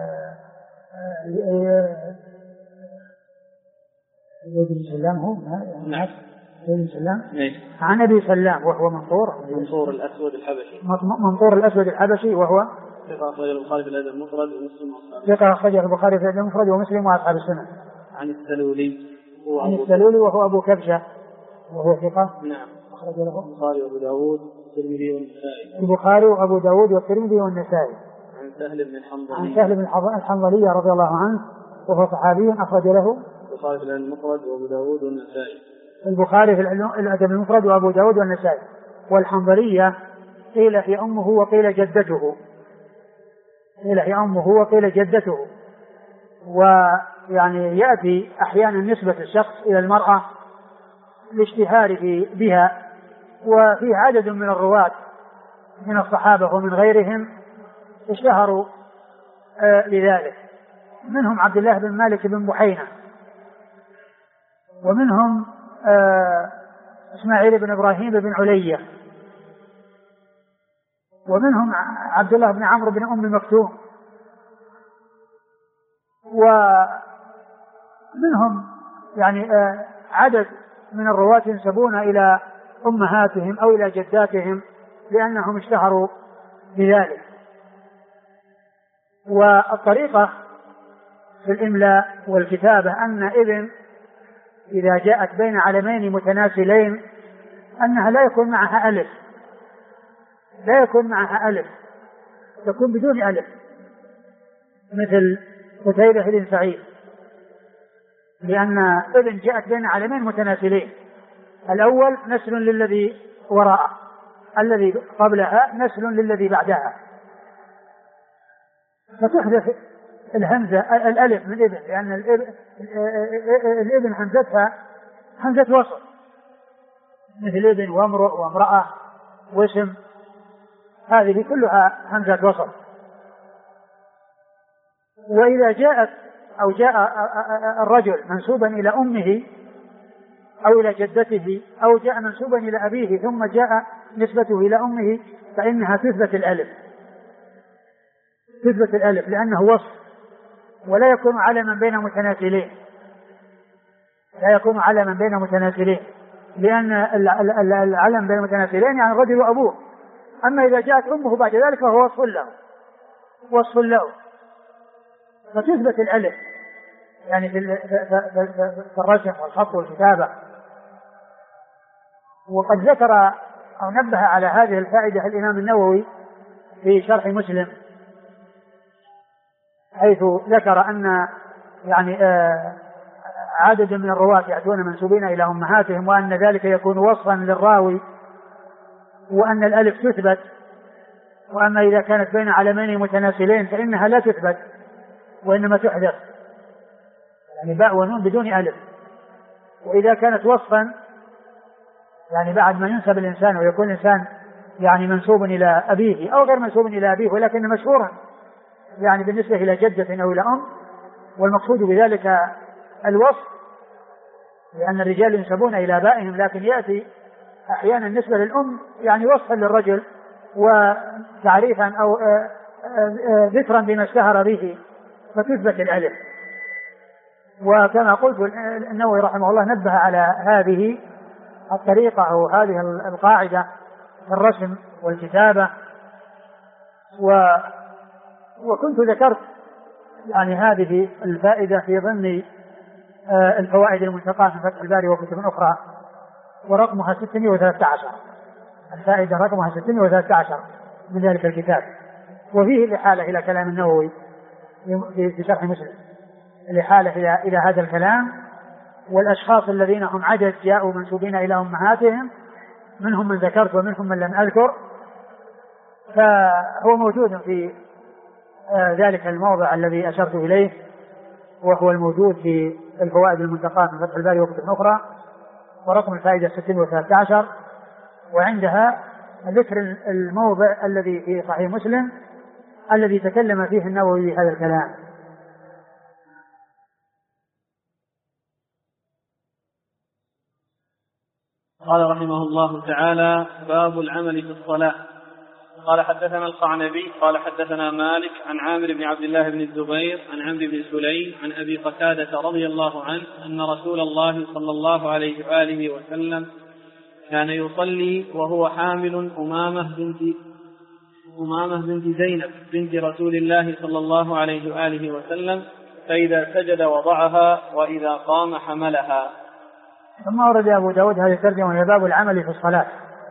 زيد بن سلام هو نعم زيد بن سلام. عن أبي سلام وهو منصور الأسود الحبشي. منصور الأسود الحبشي وهو ثقة أخرجه البخاري في الأدب المفرد ومسلم وأصحاب. ثقة أخرجه البخاري في الأدب المفرد ومسلم وأصحاب السنن. عن السلولي. عن السلولي وهو أبو كبشة وهو ثقة. نعم. أخرج له البخاري وأبو داود والترمذي والنسائي. البخاري وأبو داود والترمذي والنسائي. عن سهل بن الحنظلي. عن سهل بن الحنظلي رضي الله عنه وهو صحابي أخرج له البخاري في الأدب المفرد وأبو داود والنسائي. البخاري في الأدب المفرد وأبو داود والنسائي. والحنظلية قيل هي أمه وقيل جدته، قيل هي أمه وقيل جدته. ويعني يأتي أحيانا نسبة الشخص إلى المرأة لاشتهاره بها، وفيه عدد من الرواة من الصحابة ومن غيرهم اشتهروا لذلك، منهم عبد الله بن مالك بن بحينة، ومنهم إسماعيل بن إبراهيم بن علية، ومنهم عبد الله بن عمرو بن أم مكتوم، ومنهم يعني عدد من الرواة ينسبون إلى أمهاتهم أو إلى جداتهم لأنهم اشتهروا بذلك. والطريقة في الإملاء والكتابة أن ابن إذا جاءت بين علمين متناسلين أنها لا يكون معها ألف، لا يكون معها ألف، تكون بدون ألف، مثل قتيبة بن سعيد، لأن ابن جاءت بين علمين متناسلين، الأول نسل للذي وراءه، الذي قبلها نسل للذي بعدها، فتحدث الهمزة الألف من ابن، لأن الابن همزتها همزة وصل، مثل ابن وامرؤ وامرأة واسم، هذه كلها همزة وصل. وإذا جاءت أو جاء الرجل منسوبا إلى أمه أو إلى جدته أو جاء منسوبا إلى أبيه ثم جاء نسبته إلى أمه، فإنها تثبت الألف، تثبت الألف لأنه وصف، ولا يكون علما بين متناسلين، لا يكون علما بين متناسلين، لأن العلم بين متناسلين يعني الرجل وأبوه، أما إذا جاءت أمه بعد ذلك فهو وصف له، وصف له، فتثبت الألف يعني في الرسم والخط والكتابة. وقد ذكر أو نبه على هذه الفائدة الإمام النووي في شرح مسلم، حيث ذكر أن يعني عدد من الرواة يأتون منسوبين إلى أمهاتهم، وأن ذلك يكون وصفا للراوي، وأن الألف تثبت، وأما إذا كانت بين علمين متناسلين فإنها لا تثبت وإنما تحذف، يعني باء ونون بدون ألف. وإذا كانت وصفا يعني بعد ما ينسب الإنسان ويكون الإنسان يعني منسوب إلى أبيه أو غير منسوب إلى أبيه ولكن مشهورا يعني بالنسبة إلى جدة أو إلى أم، والمقصود بذلك الوصف، لأن الرجال ينسبون إلى آبائهم، لكن يأتي أحيانا النسبة للأم يعني وصفا للرجل وتعريفا أو ذكرا بما اشتهر به، فتثبت الألف. وكما قلت النووي رحمه الله نبه على هذه الطريقة أو هذه القاعدة في الرسم والكتابة، وكنت ذكرت يعني هذه الفائدة في ضمن الفوائد المنتقاة من فتح الباري وكتب أخرى، ورقمها 613، الفائدة رقمها 613 من ذلك الكتاب. وفيه الإحالة إلى كلام النووي في شرح مسلم، الإحالة إلى هذا الكلام، والأشخاص الذين هم عدد جاءوا منسوبين إلى أمهاتهم، منهم من ذكرت ومنهم من لم أذكر، فهو موجود في ذلك الموضع الذي أشرت إليه، وهو الموجود في الفوائد المنتقاة من فتح الباري وكتب أخرى، ورقم الفائدة 613، وعندها ذكر الموضع الذي في صحيح مسلم الذي تكلم فيه النووي هذا الكلام. قال رحمه الله تعالى: باب العمل في الصلاة. قال حدثنا القعنبي قال حدثنا مالك عن عامر بن عبد الله بن الزبير عن عمرو بن سليم عن أبي قتادة رضي الله عنه أن رسول الله صلى الله عليه وآله وسلم كان يصلي وهو حامل أمامة بنت زينب بنت رسول الله صلى الله عليه وآله وسلم، فإذا سجد وضعها وإذا قام حملها. ثم ورد أبو داود هذه الترجمة هي باب العمل في الصلاة.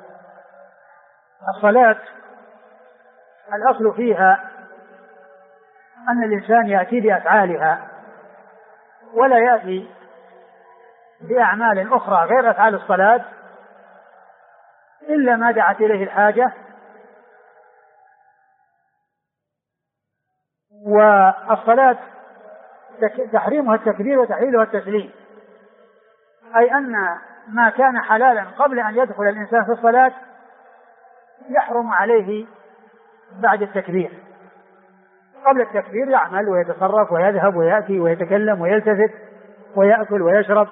الصلاة الأصل فيها أن الإنسان يأتي بأفعالها ولا يأتي بأعمال أخرى غير أفعال الصلاة إلا ما دعت إليه الحاجة. والصلاة تحريمها التكبير وتحليلها التسليم، أي أن ما كان حلالا قبل أن يدخل الإنسان في الصلاة يحرم عليه بعد التكبير. قبل التكبير يعمل ويتصرف ويذهب ويأتي ويتكلم ويلتفت ويأكل ويشرب،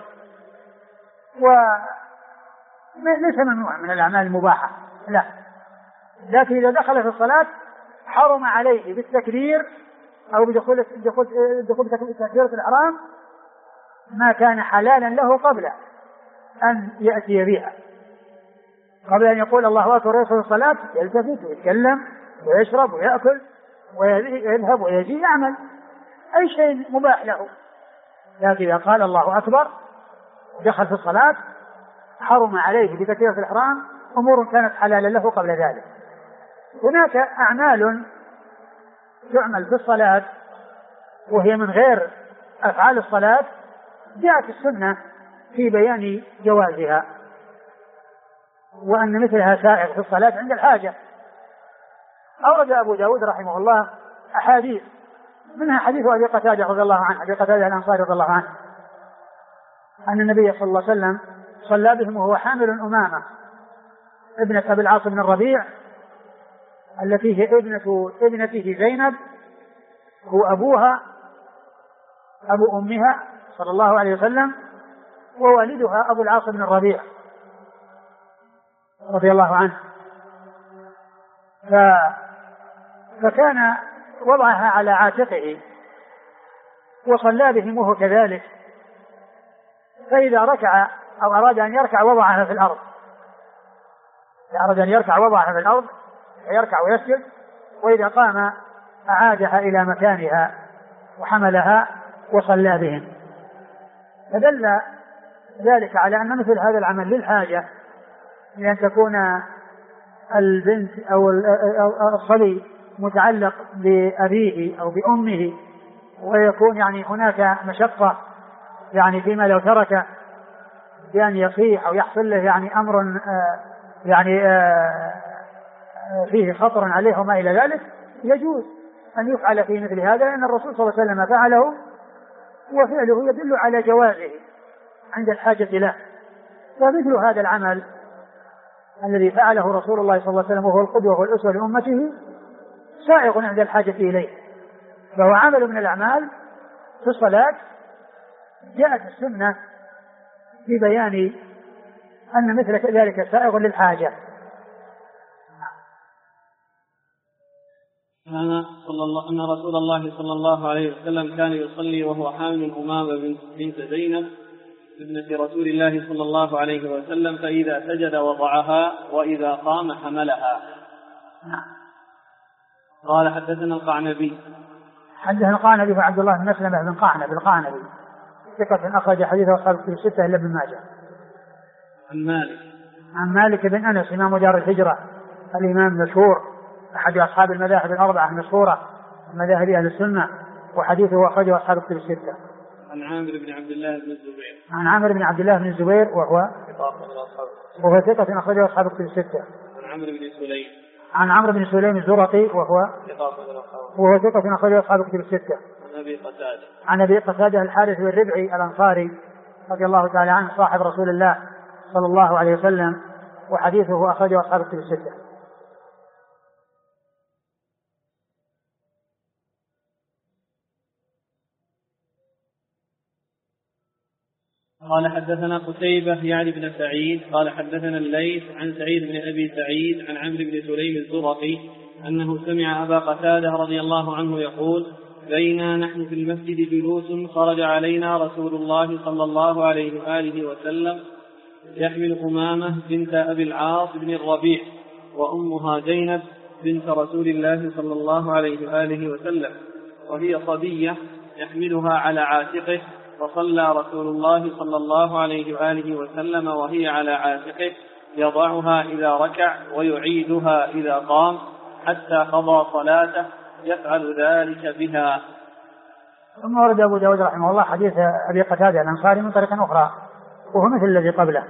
وليس ممنوع من الأعمال المباحة، لا، لكن إذا دخل في الصلاة حرم عليه بالتكبير أو بدخول تكبيرة الإحرام ما كان حلالا له قبل أن يأتي بها، قبل أن يقول الله أكبر ويدخل الصلاة يلتفت ويتكلم ويشرب ويأكل ويذهب ويجي يعمل أي شيء مباح له. لكن إذا قال الله أكبر دخل في الصلاة حرم عليه بتكبيرة الإحرام أمور كانت حلالا له قبل ذلك. هناك أعمال تعمل في الصلاة وهي من غير أفعال الصلاة جاءت السنة في بيان جوازها، وأن مثلها سائغ في الصلاة عند الحاجة. أورد أبو داود رحمه الله أحاديث، منها حديث أبي قتادة رضي الله عنه، أبي قتادة الأنصاري رضي الله عنه، أن النبي صلى الله عليه وسلم صلى بهم وهو حامل أمامة ابنة أبي العاص بن الربيع التي هي ابنته زينب، هو أبوها أبو أمها صلى الله عليه وسلم، ووالدها أبو العاص بن الربيع رضي الله عنه. فكان وضعها على عاتقه وصلى بهم وهو كذلك، فإذا ركع أو أراد أن يركع وضعها في الأرض، إذا أراد أن يركع وضعها في الأرض يركع ويسجد، وإذا قام أعادها إلى مكانها وحملها وصلى بهم. فدل ذلك على أن مثل هذا العمل للحاجة، لأن تكون البنت أو الصبي متعلق بأبيه أو بأمه، ويكون يعني هناك مشقة يعني فيما لو ترك بأن يصيح أو يحصل له يعني أمر يعني فيه خطر عليه وما إلى ذلك، يجوز أن يفعل في مثل هذا، لأن الرسول صلى الله عليه وسلم فعله، وفعله يدل على جوازه عند الحاجة له. فمثل هذا العمل الذي فعله رسول الله صلى الله عليه وسلم وهو القدوة والأسوة لأمته سائغ عند الحاجة إليه، فهو عمل من الأعمال في الصلاة جاءت السنة في بيان أن مثل ذلك سائغ للحاجة. أن رسول الله صلى الله عليه وسلم كان يصلي وهو حامل أمامة بنت زينب ابنة رسول الله صلى الله عليه وسلم، فإذا سجد وضعها وإذا قام حملها. قال حدثنا القعنبي. حدثنا القعنبي وعبد الله بن مسلمة بن قعنب القعنبي ثقة أخرج حديثه أصحاب الكتب الستة إلا ابن ماجه. عن مالك بن أنس إمام دار الهجرة الإمام المشهور أحد أصحاب المذاهب الأربعة المشهورة مذاهب أهل السنة، وحديثه أخرجه أصحاب الكتب الستة. عن عامر بن عبد الله بن الزبير. عن عامر بن عبد الله بن الزبير وهو ثقة أخرجه أصحاب الكتب الستة. عن عمرو بن سليم. عن عمرو بن سليم الزرقي وهو ثقة أخرجه أصحاب الكتب الستة. عن أبي قتادة الحارث بن الربعي الأنصاري رضي الله تعالى عنه صاحب رسول الله صلى الله عليه وسلم، وحديثه أخرجه أصحاب الكتب الستة. قال حدثنا قتيبة يعني بن سعيد قال حدثنا الليث عن سعيد بن أبي سعيد عن عمرو بن سليم الزرقي أنه سمع أبا قتادة رضي الله عنه يقول: بينا نحن في المسجد جلوس خرج علينا رسول الله صلى الله عليه وآله وسلم يحمل أمامة بنت أبي العاص بن الربيع وأمها زينب بنت رسول الله صلى الله عليه وآله وسلم، وهي صبية يحملها على عاتقه، وصلى رسول الله صلى الله عليه وآله وسلم وهي على عاتقه يضعها إذا ركع ويعيدها إذا قام حتى قضى صلاته يفعل ذلك بها. ثم ورد أبو داود رحمه الله حديث أبي قتادة الأنصاري من طريق أخرى وهو مثل الذي قبله.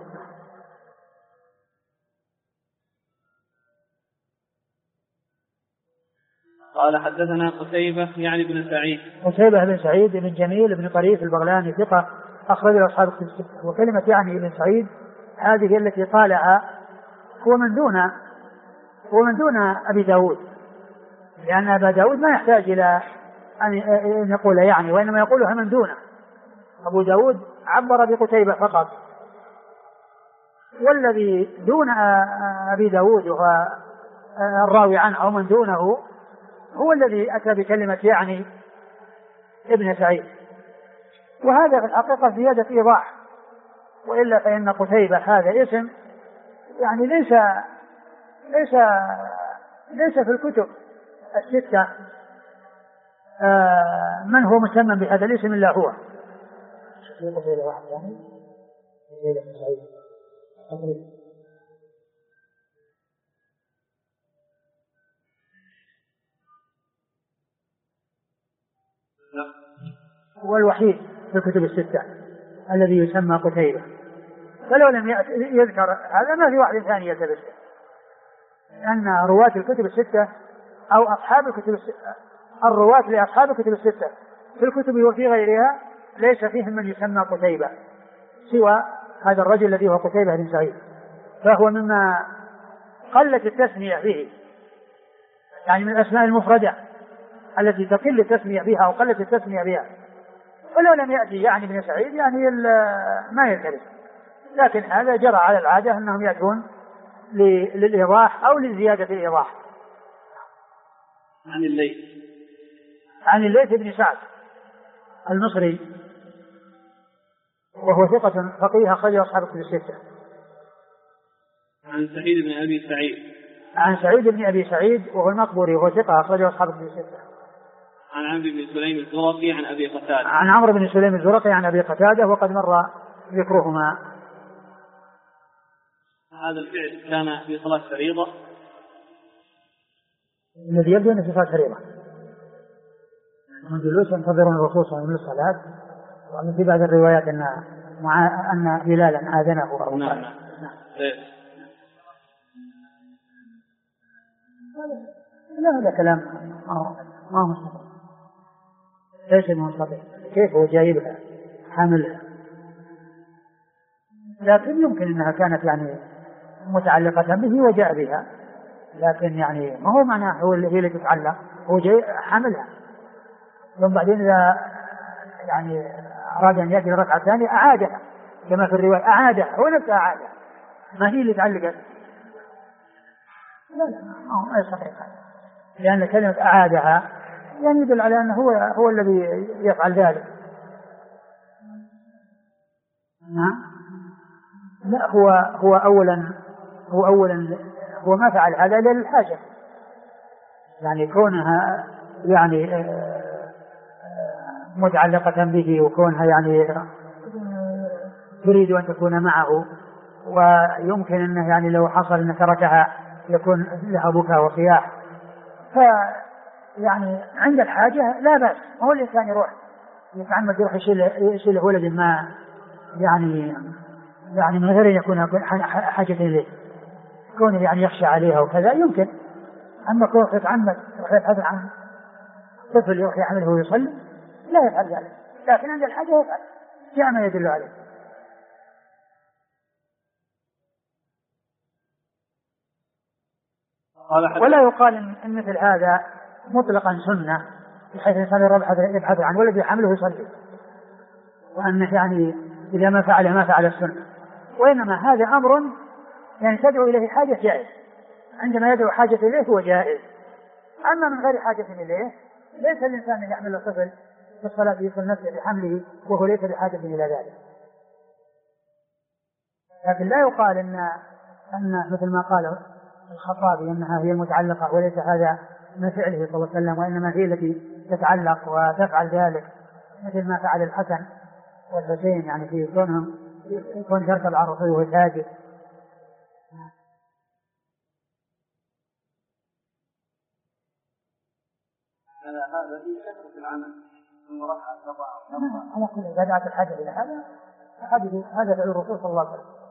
قال حدثنا قتيبة يعني بن سعيد. قتيبة بن سعيد بن جميل بن طريف البغلاني ثقة أخرج له أصحاب الكتب الستة. وكلمة يعني بن سعيد هذه التي قالها هو من دون أبي داود، لأن أبا داود ما يحتاج إلى أن يقول يعني، وإنما يقولها من دونه. أبو داود عبر بقتيبة فقط، والذي دون أبي داود وهو الراوي عنه أو من دونه هو الذي أتى بكلمة يعني ابن سعيد، وهذا في الحقيقة زيادة إيضاح، وإلا فإن قتيبة هذا اسم يعني ليس في الكتب الستة من هو مسمى بهذا الاسم إلا هو. هو الوحيد في الكتب الستة الذي يسمى قتيبة، فلو لم يذكر هذا ما في واحد ثاني يلتبسه، لأن رواة الكتب الستة أو أصحاب الكتب الستة، الرواة لأصحاب الكتب الستة في الكتب وفي غيرها ليس فيهم من يسمى قتيبة سوى هذا الرجل الذي هو قتيبة بن سعيد، فهو مما قلت التسمية فيه، يعني من الأسماء المفردة التي تقل التسمية بها أو قلت التسمية بها. ولو لم يأتي يعني ابن سعيد يعني ما يلتبس، لكن هذا جرى على العادة أنهم يأتون للإيضاح أو لزيادة الإيضاح. عن الليث بن سعد المصري وهو ثقة فقيه أخرجه أصحاب الكتب الستة. عن سعيد بن أبي سعيد. عن سعيد بن أبي سعيد وهو المقبوري وهو ثقة أخرجه أصحاب الكتب الستة. عن عمرو بن سليم الزرقي عن أبي قتادة. عن عمرو بن سليم الزرقي عن أبي قتادة وقد مر ذكرهما. هذا الفعل كان في صلاة فريضة. الذي يبدو أنه في صلاة فريضة، من جلوس ينتظرون الرسول صلى الله عليه وسلم للصلاة، ومن في بعض الروايات أن بلالا آذنه أو نعم. لا هذا كلام ما مستطيع، ليس مستطيع. كيف هو جايبها حاملها؟ لكن يمكن أنها كانت يعني متعلقة به وجاء بها، لكن يعني ما هو معناه هو اللي تتعلق، هو جاي حاملها. ثم بعدين إذا يعني أراد أن يأتي ركعة ثانية أعادها كما في الرواية، أعادها هو نفسه أعادها، ما هي اللي تعلقت. لا ما يصحيح، لأن كلمة أعادها يعني يدل على أنه هو الذي يفعل ذلك. نعم. لا هو أولا هو ما فعل هذا إلا للحاجة، يعني كونها يعني متعلقة به وكونها يعني تريد أن تكون معه، ويمكن أنه يعني لو حصل أن تركها يكون لها بكاء وصياح، فيعني عند الحاجة لا بأس. هو الإنسان يروح يتعمد يروح يشيل ولد ما يعني من غير أن يكون حاجة إليه، كونه يعني يخشى عليها وكذا يمكن. أما كونه يتعمد يروح يبحث عن طفل يروح يحمله ويصلي لا يفعل ذلك، لكن عند الحاجة يفعل، جاء ما يدل عليه. ولا يقال إن مثل هذا مطلقا سنة بحيث الإنسان يبحث عن ولد يحمله ويصلي، وأنه يعني إذا ما فعل السنة، وإنما هذا أمر يعني تدعو إليه حاجة جائز، عندما يدعو حاجة إليه هو جائز. أما من غير حاجة إليه ليس الإنسان يحمل الطفل في الصلاة يصل نفسه بحمله وهو ليس بحاجة إلى ذلك. لكن لا يقال أن مثل ما قال الخطابي أنها هي المتعلقة وليس هذا من فعله صلى الله عليه وسلم، وإنما هي التي تتعلق وتفعل ذلك، مثل ما فعل الحسن والحسين يعني في كونهم يكون تركب على الرسول وهو ساجد. هذا في كثرة العمل على كل إذا دعت الحاجة إلى هذا فعل الرسول صلى الله عليه وسلم.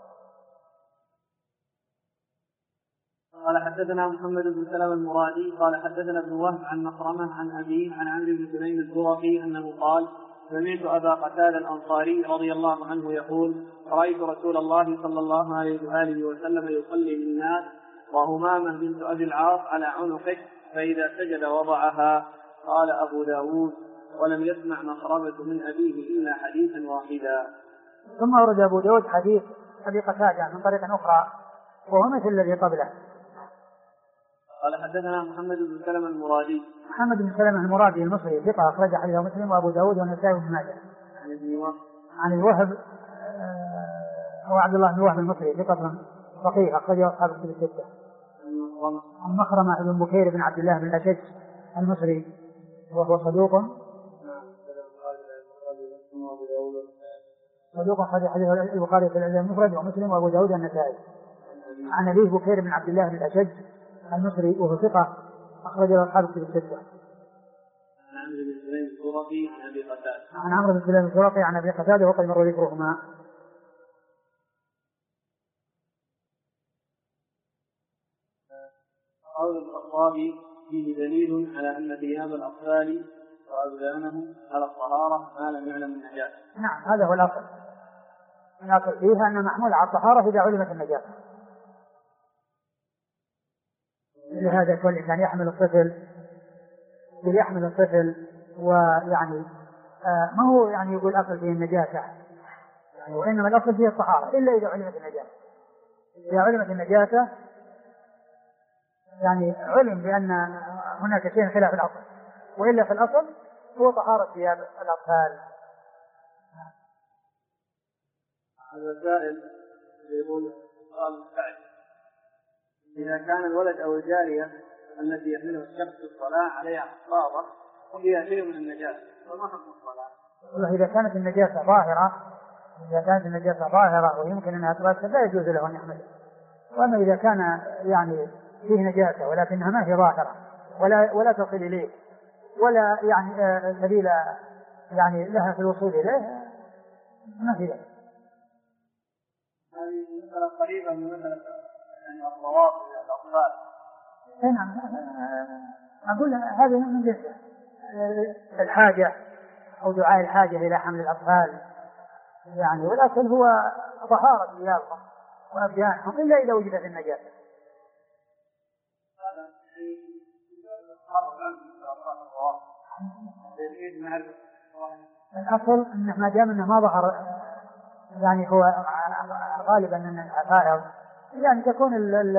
قال حدثنا محمد بن سلمة المرادي قال حدثنا ابن وهب عن مخرمة عن أبيه عن عمرو بن سليم الزرقي أنه قال سمعت أبا قتادة الأنصاري رضي الله عنه يقول رأيت رسول الله صلى الله عليه وآله وسلم يصلي للناس وهمامة بنت أبي العاص على عنقه فإذا سجد وضعها. قال أبو داود ولم يسمع مخرمة من أبيه إلا حديثا واحدا. ثم أورد أبو داود حديث أبي قتادة من طريق أخرى وهو مثل الذي قبله. قال حدثنا محمد بن سلمة المرادي. محمد بن سلمة المرادي المصري ثقة أخرج حديثه مسلم وأبو داود والنسائي وابن ماجه. عن الوهب هو عبد الله بن وهب المصري ثقة فقيه أخرجه أصحاب الكتب الستة. عن مخرمة بن بكير بن عبد الله بن الأشج المصري وهو صدوق أخرج حديثه البخاري في الأدب المفرد ومسلم وأبو داود والنسائي. عن أبيه بكير بن عبد الله بن الأشج المصري وهو ثقة أخرج أصحاب الكتب الستة. سليم الزرقي عن أبي قتادة. عن عمرو بن سليم الزرقي عن أبي قتادة وقد مر ذكرهما. قول الخطابي فيه دليل على أن ثياب الأطفال وأبدانهم على الطهارة ما لم يعلم النجاسة. نعم هذا هو الأصل. الأصل فيها أن محمول على الطهارة إذا علمت النجاسة. لهذا كل إنسان يحمل الطفل ويعني ما هو يعني يقول الأصل فيه النجاسة يعني، وإنما الأصل فيه الطهارة إلا إذا علمت النجاسة. إذا علمت النجاسة يعني علم بأن هناك شيء خلاف الأصل، وإلا في الأصل هو طهارة ثياب الأطفال. هذا سائل يقول قال سعد إذا كان الولد أو الجارية التي يحمله الشخص في الصلاة عليها حفاظة وفيها شيء من النجاسة فما حكم الصلاة؟ والله إذا كانت النجاسة ظاهرة ويمكن أنها تغسل لا يجوز له أن يحمله. وأما إذا كان يعني فيه نجاسة ولكنها ما هي ظاهرة ولا تصل إليه ولا يعني سبيل يعني لها في الوصول إليه ما في ذلك. هذه مسألة قريبة من مسألة يعني الطواف للأطفال. نعم أقول هذه من جنسه الحاجة أو دعاء الحاجة إلى حمل الأطفال يعني، والأصل هو طهارة ثيابهم وأبدانهم إلا إذا وجدت النجاسة. الأصل أنه ما دام أنه ما ظهر يعني هو غالبا أن الحفائظ يعني تكون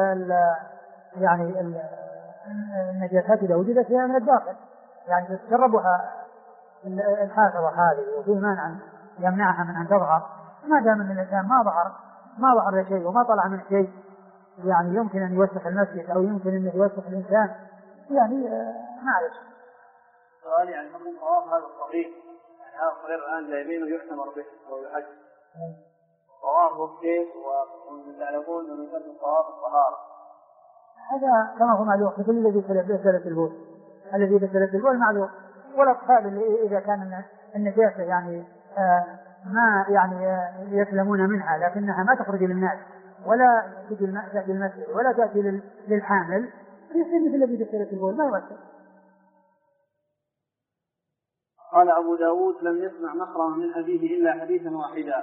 يعني النجاسات إذا وجدت هي من الداخل يعني تتسربها الحافظة هذه وفي مانع يمنعها من أن تظهر. ما دام أن الإنسان ما ظهر شيء وما طلع من شيء يعني يمكن أن يوسخ المسجد أو يمكن أن يوسخ الإنسان يعني معلش. سؤال يعني حكم طواف هذا الصغير يعني هذا الصغير الآن جايبينه يحتمر به ويحج طوافه كيف وتعلمون أنه يسمى طواف الطهارة. هذا كما هو معلوم في كل الذي بسلة البول معلوم. والأطفال اللي إذا كان النجاسة يعني ما يعني يسلمون منها لكنها ما تخرج للناس ولا تأتي المسجد ولا تأتي للحامل يصير مثل الذي بسلة البول ما يوسع. قال أبو داود لم يسمع مخرم من أبيه إلا حديثا واحدا.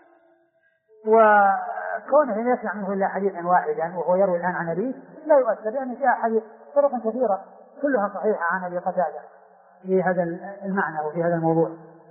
وكونه يسمع منه إلا حديثا واحدا وهو يروي الآن عن أبيه لا يؤثر لأن جاء حديث طرق كثيرة كلها صحيحة عن أبي قتادة في هذا المعنى وفي هذا الموضوع.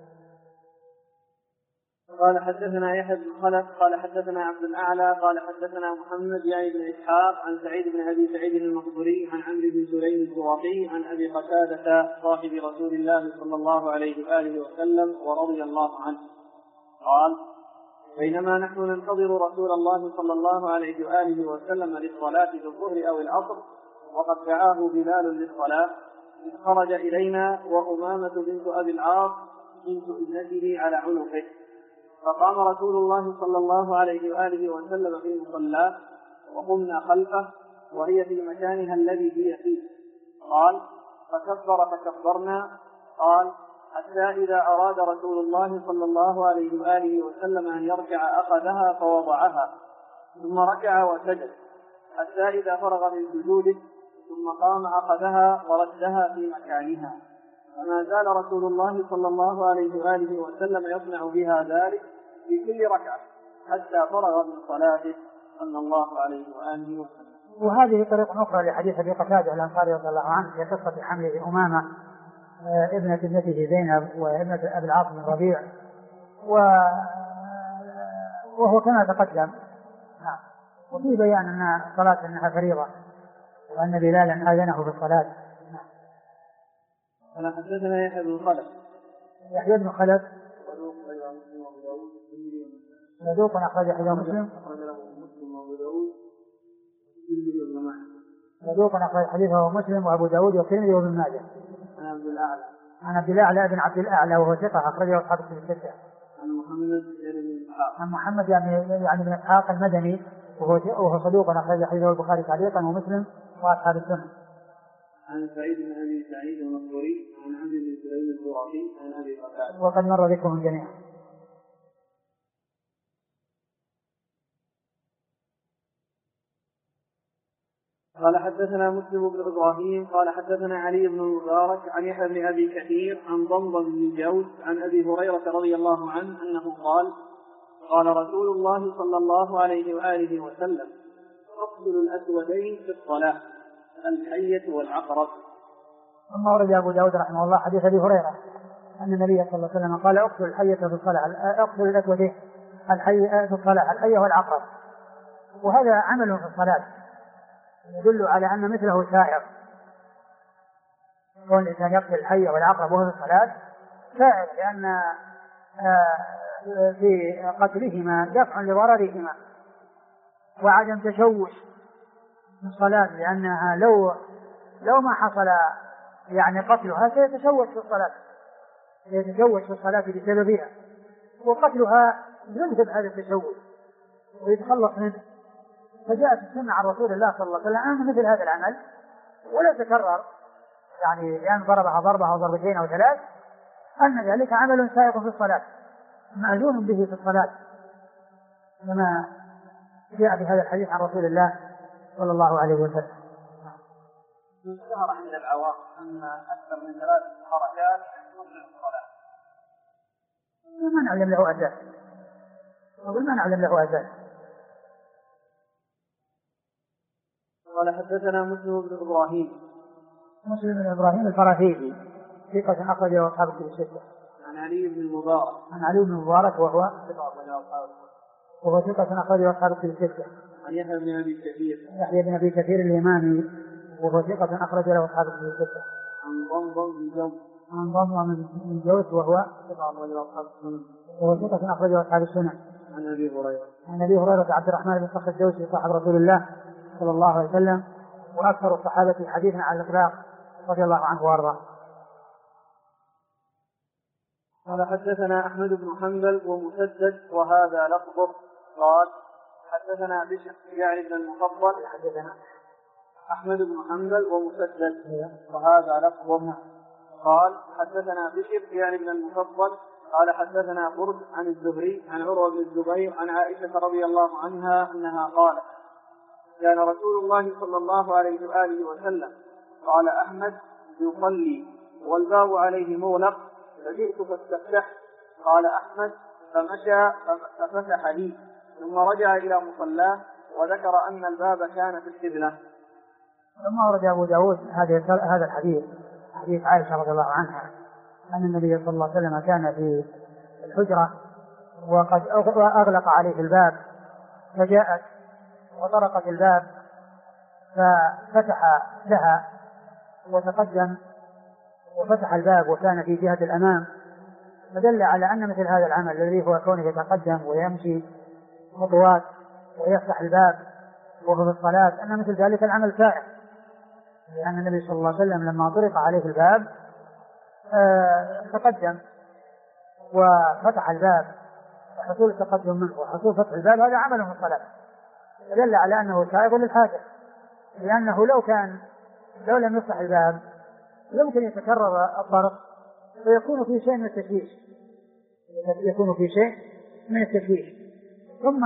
قال حدثنا يحيى بن خلف قال حدثنا عبد الأعلى قال حدثنا محمد يعني بن إسحاق عن سعيد بن أبي سعيد المقبري عن عمرو بن سليم الزرقي عن أبي قتادة صاحب رسول الله صلى الله عليه وآله وسلم ورضي الله عنه قال بينما نحن ننتظر رسول الله صلى الله عليه وآله وسلم للصلاة في الظهر أو العصر وقد دعاه بلال للصلاة خرج إلينا وأمامة بنت أبي العاص بنت ابنته على عنقه فقام رسول الله صلى الله عليه وآله وسلم في مصلاه وقمنا خلفه وهي في مكانها الذي هي فيه قال فكبر فكبرنا قال حتى إذا أراد رسول الله صلى الله عليه وآله وسلم أن يركع أخذها فوضعها ثم ركع وسجد حتى إذا فرغ من سجوده ثم قام أخذها وردها في مكانها فما زال رسول الله صلى الله عليه وآله وسلم يصنع بها ذلك في كل ركعة حتى فرغ من صلاته صلى الله عليه وآله وسلم. وهذه طريقة أخرى لحديث أبي قتادة الأنصاري رضي الله عنه في قصة حمله أمامة ابنة ابنته زينب وابنة أبي العاص بن ربيع وهو كما تقدم وفي بيان أن الصلاة أنها فريضة وأن بلالا آذنه بالصلاة. أنا حدثنا يحيى بن خلف صدوق أخرج حديثه مسلم وأبو داود والترمذي وابن ماجه. عن عبد الأعلى بن عبد الأعلى وهو ثقة أخرجه أصحاب الكتب الستة. عن محمد يعني بن إسحاق المدني وهو صدوق أخرج حديثه البخاري تعليقا ومسلم وأصحاب السنن. عن سعيد بن أبي سعيد المقبوري عن عبد بن سليم الزرقي عن أبي قتادة. وقد مر بكم الجميع. قال حدثنا مسلم بن إبراهيم قال حدثنا علي بن المبارك عن يحيى بن أبي كثير عن ضمضم بن جوز عن أبي هريرة رضي الله عنه أنه قال قال رسول الله صلى الله عليه وآله وسلم أفضل الأسودين في الصلاة الحية والعقرب. ثم ورد أبو داود رحمه الله حديث أبي هريرة أن النبي صلى الله عليه وسلم قال اقتل الحية في الصلاة، اقتل الأسودين الحية في الصلاة الحية والعقرب. وهذا عمل في الصلاة يدل على أن مثله سائر، كون الإنسان يقتل الحية والعقرب وهو في الصلاة سائر، لأن في قتلهما دفع لضررهما وعدم تشوش في الصلاة، لأنها لو ما حصل يعني قتلها سيتشوش في الصلاة بسببها، وقتلها ينتج هذا التشوش ويتخلص منه. فجاءت السنة عن رسول الله صلى الله عليه وسلم أن مثل هذا العمل ولا تكرر، يعني لأن ضربها ضربة أو ضربتين أو ثلاث، أن ذلك عمل سائق في الصلاة مأذون به في الصلاة، كما جاء في هذا الحديث عن رسول الله صلى الله عليه وسلم. اشتهر عند العوام أن أكثر من 3 حركات تبطل الصلاة. ما نعلم له أساس، وما نعلم له أساس. قال حدثنا مسلم بن إبراهيم الفراهيدي ثقة أخرجه أصحاب الكتب الستة. عن علي بن المبارك وهو ثقة أخرجه أصحاب الكتب الستة. عن يحيى بن أبي كثير اليماني وهو ثقة أخرج له أصحاب الكتب الستة. عن ضمضم بن جوز وهو ثقة أخرجه أصحاب السنن. عن أبي هريرة عبد الرحمن بن صخر الدوسي صاحب رسول الله صلى الله عليه وسلم وأكثر الصحابة حديثا على الإطلاق رضي الله عنه وأرضاه. قال حدثنا أحمد بن حنبل ومسدد وهذا لفظه. قال حدثنا بشر يعني بن المفضل حدثنا أحمد بن حنبل ومسدد وهذا لفظه. قال حدثنا بشر يعني بن المفضل قال حدثنا برد عن الزهري عن عروة بن الزبير عن عائشة رضي الله عنها أنها قالت كان رسول الله صلى الله عليه وآله وسلم قال أحمد يصلي والباب عليه مغلق فجئت فاستفتحت قال أحمد فمشى ففتح لي ثم رجع إلى مصلاه وذكر أن الباب كان في القبلة. ثم ورد أبو داود هذا الحديث حديث عائشة رضي الله عنها أن النبي صلى الله عليه وسلم كان في الحجرة وقد أغلق عليه الباب، فجاءت وطرقت الباب ففتح لها وتقدم وفتح الباب وكان في جهة الأمام، فدل على أن مثل هذا العمل الذي هو كونه يتقدم ويمشي خطوات ويفتح الباب وهو في الصلاة أن مثل ذلك العمل سائر، لأن النبي صلى الله عليه وسلم لما طرق عليه الباب تقدم وفتح الباب، وحصول التقدم منه وحصول فتح الباب هذا عمل في الصلاة، فدل على أنه سائغ للحاجة، لأنه لو لم يفتح الباب يمكن يتكرر الطرق ويكون في شيء من التشويش. ثم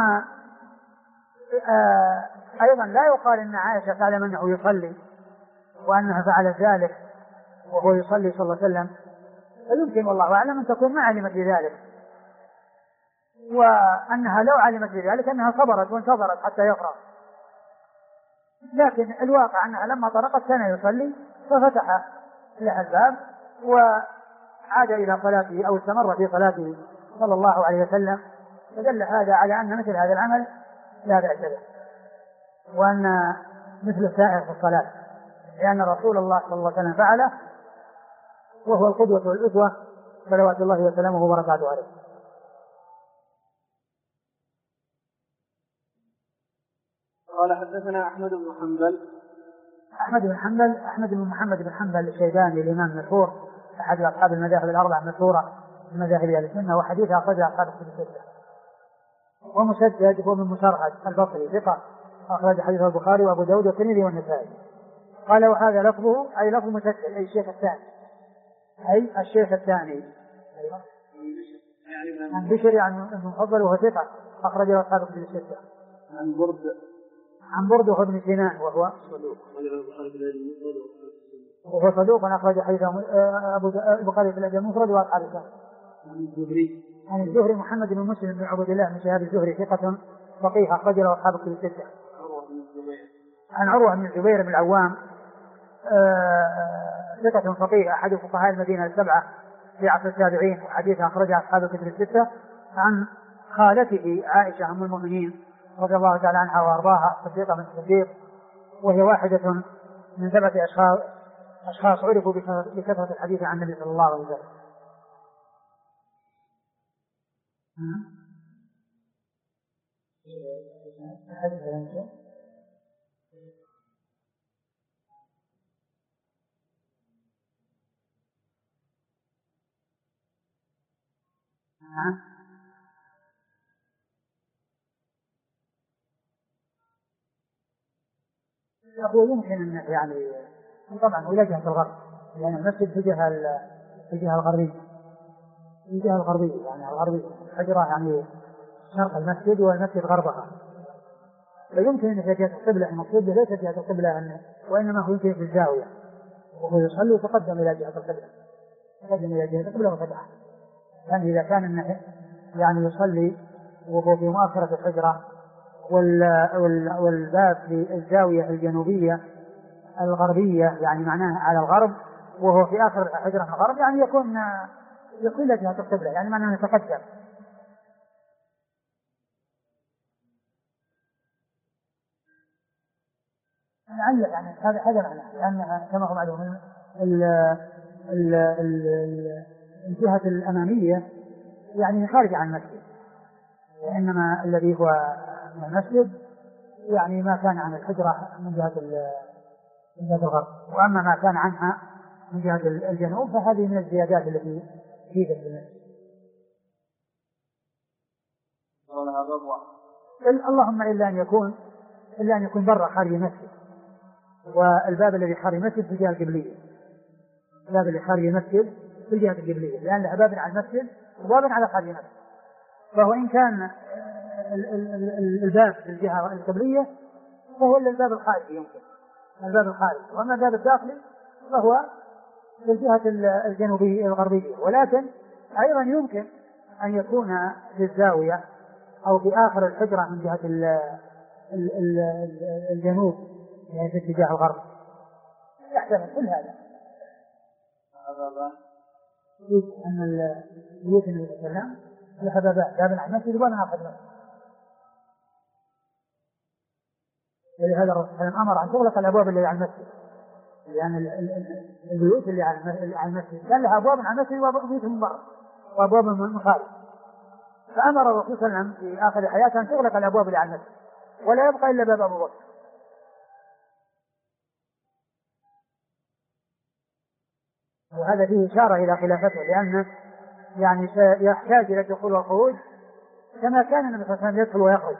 أيضا لا يقال إن عائشة تعلم أنه يصلي وأنها فعلت ذلك وهو يصلي صلى الله عليه وسلم، فيمكن والله أعلم أن تكون ما علمت بذلك، وأنها لو علمت بذلك أنها صبرت وانتظرت حتى يفرغ، لكن الواقع أنها لما طرقت كان يصلي ففتح لها الباب وعاد إلى صلاته أو استمر في صلاته صلى الله عليه وسلم، فدل هذا على أن مثل هذا العمل لا بأس به وأن مثل سائر في الصلاة، لأن رسول الله صلى الله عليه وسلم فعله وهو القدوة والأسوة صلوات الله وسلامه وبركاته عليه. قال حدثنا أحمد بن محمد بن حنبل الشيباني الإمام المشهور أحد أصحاب المذاهب الأربعة المشهورة من مذاهب أهل السنة وحديث أخرج أصحاب الكتب الستة. ومسدد هو من مسرهد البصري ثقة أخرج حديث البخاري وأبو داود والترمذي والنسائي. قال وهذا لفظه أي لفظ مسدد أي الشيخ الثاني، أي الشيخ الثاني. أيوة. عن بشر يعني المفضل وهو ثقة أخرج له أصحاب الكتب الستة. عن برد وهو ابن سنان وهو صدوق أخرج حديثه البخاري في الأدب المفرد وأصحاب السنن. عن الزهري محمد بن مسلم بن عبد الله بن شهاب الزهري ثقة فقيه أخرج له أصحاب الكتب الستة. عن عروة بن الزبير بن العوام ثقة فقيه أحد فقهاء المدينة السبعة في عصر التابعين وحديث أخرجه أصحاب الكتب الستة. عن خالته عائشة أم المؤمنين رضي الله تعالى عنها وأرضاها صديقة من الصديق، وهي واحدة من 7 أشخاص عرفوا بكثرة الحديث عن النبي صلى الله عليه وسلم. أقول يمكن أن يعني طبعا إلى جهة الغرب، لأن يعني المسجد في الجهة الغربية، يعني الغربية الحجرة يعني شرق المسجد والمسجد غربها، فيمكن أن جهة القبلة المقصود ليست جهة القبلة وإنما هو يمكن في الزاوية وهو يصلي وتقدم إلى جهة القبلة وفتح. يعني إذا كان أنه يعني يصلي وهو في مؤخرة الحجرة والباب في الزاوية الجنوبية الغربية يعني معناه على الغرب وهو في آخر الحجرة الغرب، يعني يكون لجهة القبلة، يعني معناه يتقدم. يعني هذا معناه، لأن كما هو معلوم الجهة الأمامية يعني خارجة عن المسجد، وإنما الذي هو من المسجد يعني ما كان عن الحجرة من جهة الغرب، وأما ما كان عنها من جهة الجنوب فهذه من الزيادات التي في المسجد. اللهم إلا أن يكون برا خارج المسجد، والباب الذي خارج المسجد في الجهة القبلية، الباب اللي خارج المسجد في الجهة القبلية، لأن لها باب على المسجد وباب على خارج المسجد، فهو إن كان الباب في الجهة القبلية فهو الباب الخارجي، يمكن الباب الخارجي، وأما الباب الداخلي فهو في الجهة الجنوبية الغربية، ولكن أيضا يمكن أن يكون في الزاوية أو في آخر الحجرة من جهة الجنوب يعني في اتجاه الغرب، يحتمل كل هذا. أن البيوت النبي صلى الله عليه وسلم لها باب على المسجد وباب على المسجد، ولهذا الرسول صلى الله عليه وسلم أمر أن تغلق الأبواب اللي على المسجد، لأن البيوت اللي على المسجد كان لها أبواب على المسجد وبيوت من برا وأبواب من خارج، فأمر الرسول صلى الله عليه وسلم في آخر حياته أن تغلق الأبواب اللي على المسجد ولا يبقى إلا باب أبو بكر. وهذا فيه إشارة إلى خلافته، لأنه يعني سيحتاج إلى الدخول والخروج كما كان النبي صلى الله عليه وسلم يدخل ويخرج.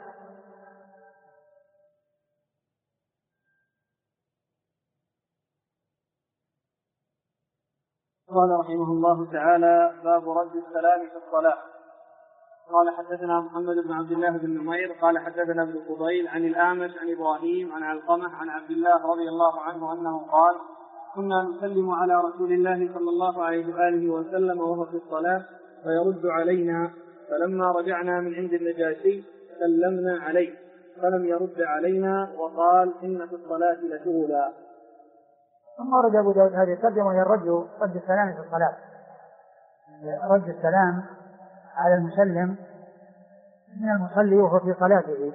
قال رحمه الله تعالى: باب رد السلام في الصلاة. قال حدثنا محمد بن عبد الله بن نمير قال حدثنا ابن فضيل عن الأعمش عن إبراهيم عن علقمة عن عبد الله رضي الله عنه أنه قال: كنا نسلم على رسول الله صلى الله عليه وآله وسلم وهو في الصلاة فيرد علينا، فلما رجعنا من عند النجاشي سلمنا عليه فلم يرد علينا وقال: إن في الصلاة لشغلا. ثم ورد أبو داود هذه الترجمة وهي رد السلام في الصلاة، رد السلام على المسلم من المصلي وهو في صلاته.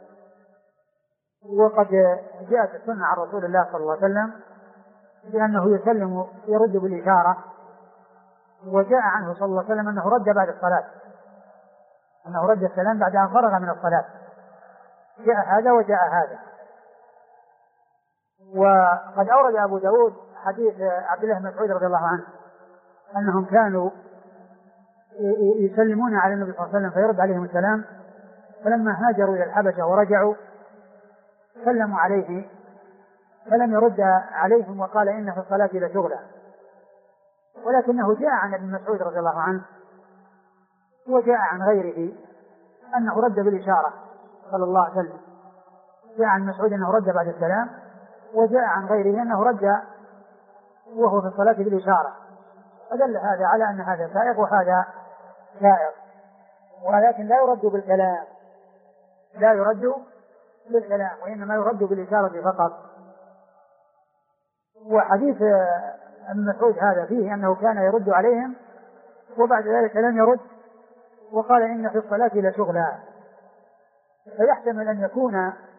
وقد جاءت السنة عن رسول الله صلى الله عليه وسلم بأنه يسلم يرد بالإشارة، وجاء عنه صلى الله عليه وسلم أنه رد بعد الصلاة، أنه رد السلام بعد أن فرغ من الصلاة. جاء هذا وجاء هذا. وقد أورد أبو داود حديث عبد الله بن مسعود رضي الله عنه أنهم كانوا يسلمون على النبي صلى الله عليه وسلم فيرد عليهم السلام، فلما هاجروا إلى الحبشة ورجعوا سلموا عليه فلم يرد عليهم وقال إن في الصلاة لشغلا، ولكنه جاء عن ابن مسعود رضي الله عنه وجاء عن غيره أنه رد بالإشارة صلى الله عليه وسلم. جاء عن مسعود أنه رد بعد السلام، وجاء عن غيره أنه رد وهو في الصلاة بالإشارة، فدل هذا على أن هذا سائغ وهذا سائغ، ولكن لا يرد بالكلام، لا يرد بالكلام، وإنما يرد بالإشارة فقط. وحديث ابن مسعود هذا فيه أنه كان يرد عليهم وبعد ذلك لم يرد، وقال إن في الصلاة لشغلا، فيحتمل أن يكون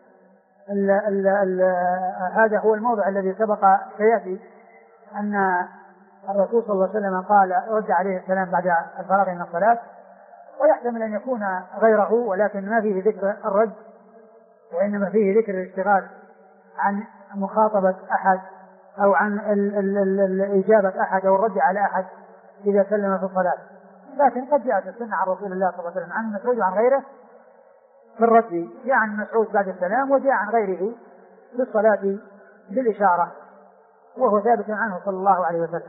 هذا هو الموضع الذي سبق سيأتي أن الرسول صلى الله عليه وسلم قال رد عليه السلام بعد الفراغ من الصلاة، ويحتمل أن يكون غيره ولكن ما فيه ذكر الرد، وإنما فيه ذكر الاشتغال عن مخاطبة أحد أو عن إجابة أحد أو الرد على أحد إذا سلم في الصلاة. لكن قد جاءت السنة عن رسول الله صلى الله عليه وسلم عن مسعود وعن غيره في الرد، جاء عن مسعود بعد السلام وجاء عن غيره في الصلاة بالإشارة، وهو ثابت عنه صلى الله عليه وسلم.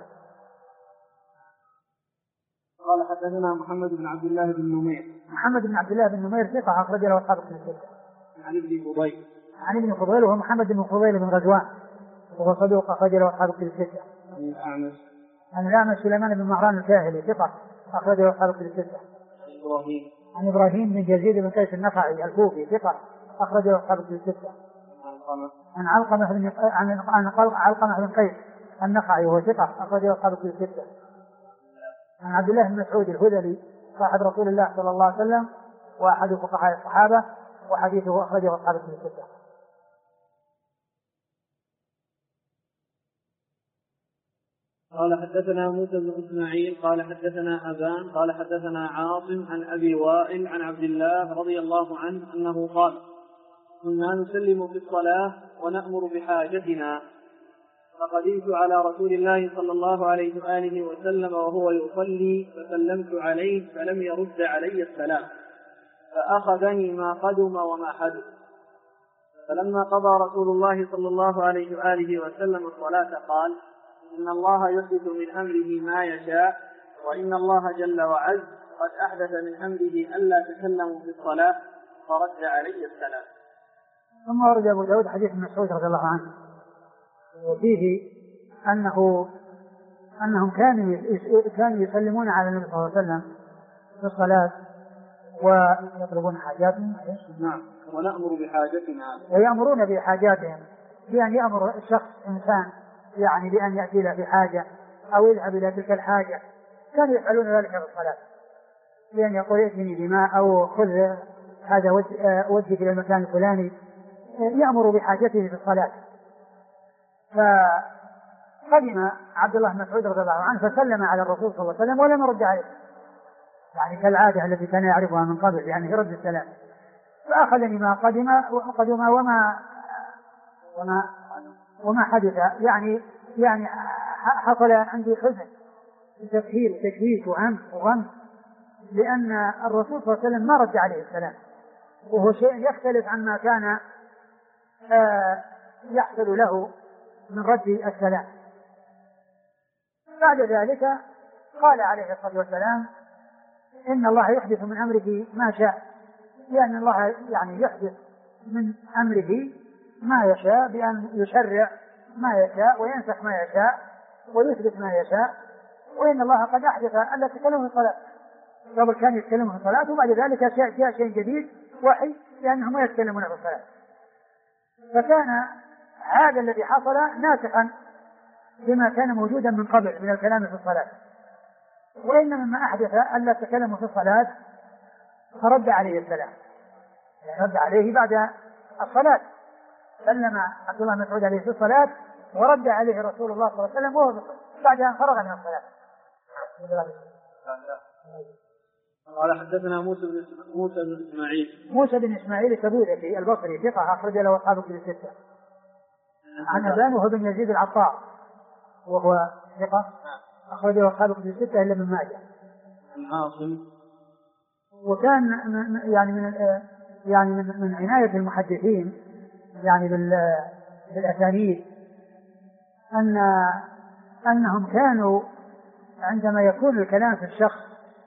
قال حدثنا محمد بن عبد الله بن نمير. محمد بن عبد الله بن نمير ثقة أخرج له أصحاب الكتب الستة. عن ابن فضيل. عن ابن فضيل وهو محمد بن فضيل بن غزوان وهو صدوق أخرج له أصحاب الكتب الستة. عن الأعمش. عن الأعمش سليمان بن مهران الكاهلي ثقة أخرج له أصحاب الكتب الستة. عن إبراهيم بن يزيد بن قيس النخعي الكوفي ثقة أخرج له أصحاب الكتب الستة. عن علقمة بن قيس النخعي وهو ثقة أخرج له أصحاب الكتب الستة. عن عبد الله بن مسعود الهذلي صاحب رسول الله صلى الله عليه وسلم وأحد فقهاء الصحابة، وحديثه أخرجه أصحاب الكتب الستة. قال حدثنا موسى بن إسماعيل قال حدثنا أبان قال حدثنا عاصم عن أبي وائل عن عبد الله رضي الله عنه أنه قال كنا نسلم في الصلاة ونأمر بحاجتنا، فقدمت على رسول الله صلى الله عليه وآله وسلم وهو يصلي فسلمت عليه فلم يرد علي السلام، فأخذني ما قدم وما حدث. فلما قضى رسول الله صلى الله عليه وآله وسلم الصلاة قال إن الله يحدث من أمره ما يشاء، وإن الله جل وعز قد أحدث من أمره ألا تكلموا في الصلاة فرد علي السلام. ثم ورد أبو داود حديث ابن مسعود رضي الله عنه وفيه أنهم كانوا يسلمون على النبي صلى الله عليه وسلم في الصلاة ويطلبون حاجاتهم. نعم. ونأمر بحاجتنا، ويأمرون بحاجاتهم، بأن يأمر الشخص إنسان يعني بأن يأتي له بحاجة أو يذهب إلى تلك الحاجة، كانوا يفعلون ذلك في الصلاة، بأن يقول ائتني بماء أو خذ هذا وجهك إلى المكان الفلاني، يأمر بحاجته في الصلاة. فقدم عبد الله بن مسعود رضي الله عنه فسلم على الرسول صلى الله عليه وسلم ولم يرد عليه، يعني كالعادة التي كان يعرفها من قبل، يعني يرد السلام. فأخذني ما قدم وما حدث، يعني حصل عندي حزن وتفكير وتشويش وغم، لأن الرسول صلى الله عليه وسلم ما رد عليه السلام، وهو شيء يختلف عما كان يحصل له من رد السلام. بعد ذلك قال عليه الصلاة والسلام إن الله يحدث من أمره ما شاء، لأن الله يعني يحدث من أمره ما يشاء بأن يشرع ما يشاء وينسخ ما يشاء ويثبت ما يشاء، وإن الله قد أحدث ألا تكلموا في الصلاة، قبل كان يتكلموا في الصلاة وبعد ذلك جاء شيء جديد وحي لأنهم ما يتكلمون في الصلاة. فكان هذا الذي حصل ناسخا بما كان موجودا من قبل من الكلام في الصلاة، وإن مما أحدث ألا تكلموا في الصلاة فرد عليه السلام، يعني رد عليه بعد الصلاة، سلم عبد الله بن مسعود عليه في الصلاة ورد عليه رسول الله صلى الله عليه وسلم وهو بعد أن فرغ من الصلاة. قال حدثنا موسى بن إسماعيل التبوذكي البصري ثقة أخرج له أصحاب الكتب الستة. عن أبان وهو بن يزيد العطار وهو ثقة أخرج له أصحاب الكتب الستة إلا من ماجه. عاصم، وكان يعني من عناية المحدثين يعني بالأسانيد أنهم كانوا عندما يكون الكلام في الشخص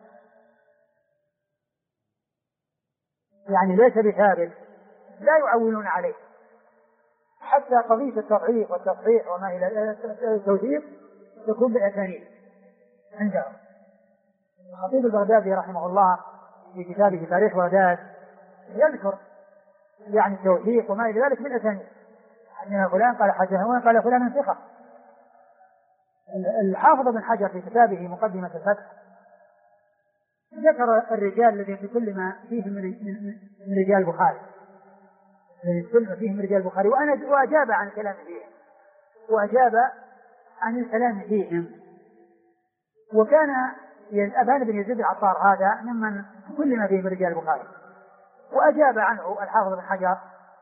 يعني ليس بثابت لا يعولون عليه، حتى قضية التضعيف والتصحيح وما إلى التوثيق تكون بالأسانيد عندهم. الخطيب البغدادي رحمه الله في كتابه تاريخ بغداد يذكر يعني التوثيق وما إلى ذلك بالأسانيد، أن فلان قال حدثنا قال فلان ثقة. الحافظ بن حجر في كتابه مقدمة الفتح ذكر الرجال الذين تكلم فيهم من رجال البخاري، وأجاب عن الكلام فيهم، وكان أبان بن يزيد العطار هذا ممن تكلم فيه من رجال البخاري، وأجاب عنه الحافظ بن حجر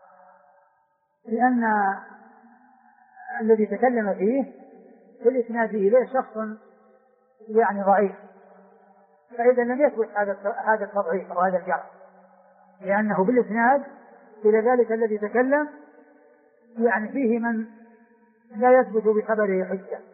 لأن الذي تكلم فيه في الإسناد إليه شخص يعني ضعيف، فإذا لم يثبت هذا التضعيف أو هذا الجرح، لأنه بالإسناد إلى ذلك الذي تكلم يعني فيه من لا يثبت بخبره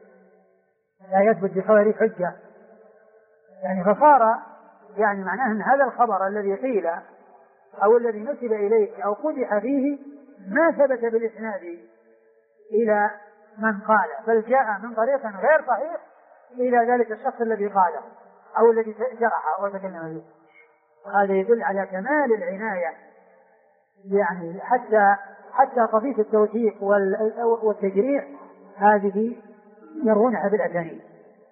حجة، يعني فصار يعني معناه أن هذا الخبر الذي قيل أو الذي نسب إليه أو قدح فيه ما ثبت بالإسناد إلى من قال، بل جاء من طريق غير صحيح إلى ذلك الشخص الذي قاله أو الذي جرح أو تكلم به. هذا يدل على كمال العناية، يعني حتى قضية التوثيق والتجريح هذه يروونها بالأسانيد.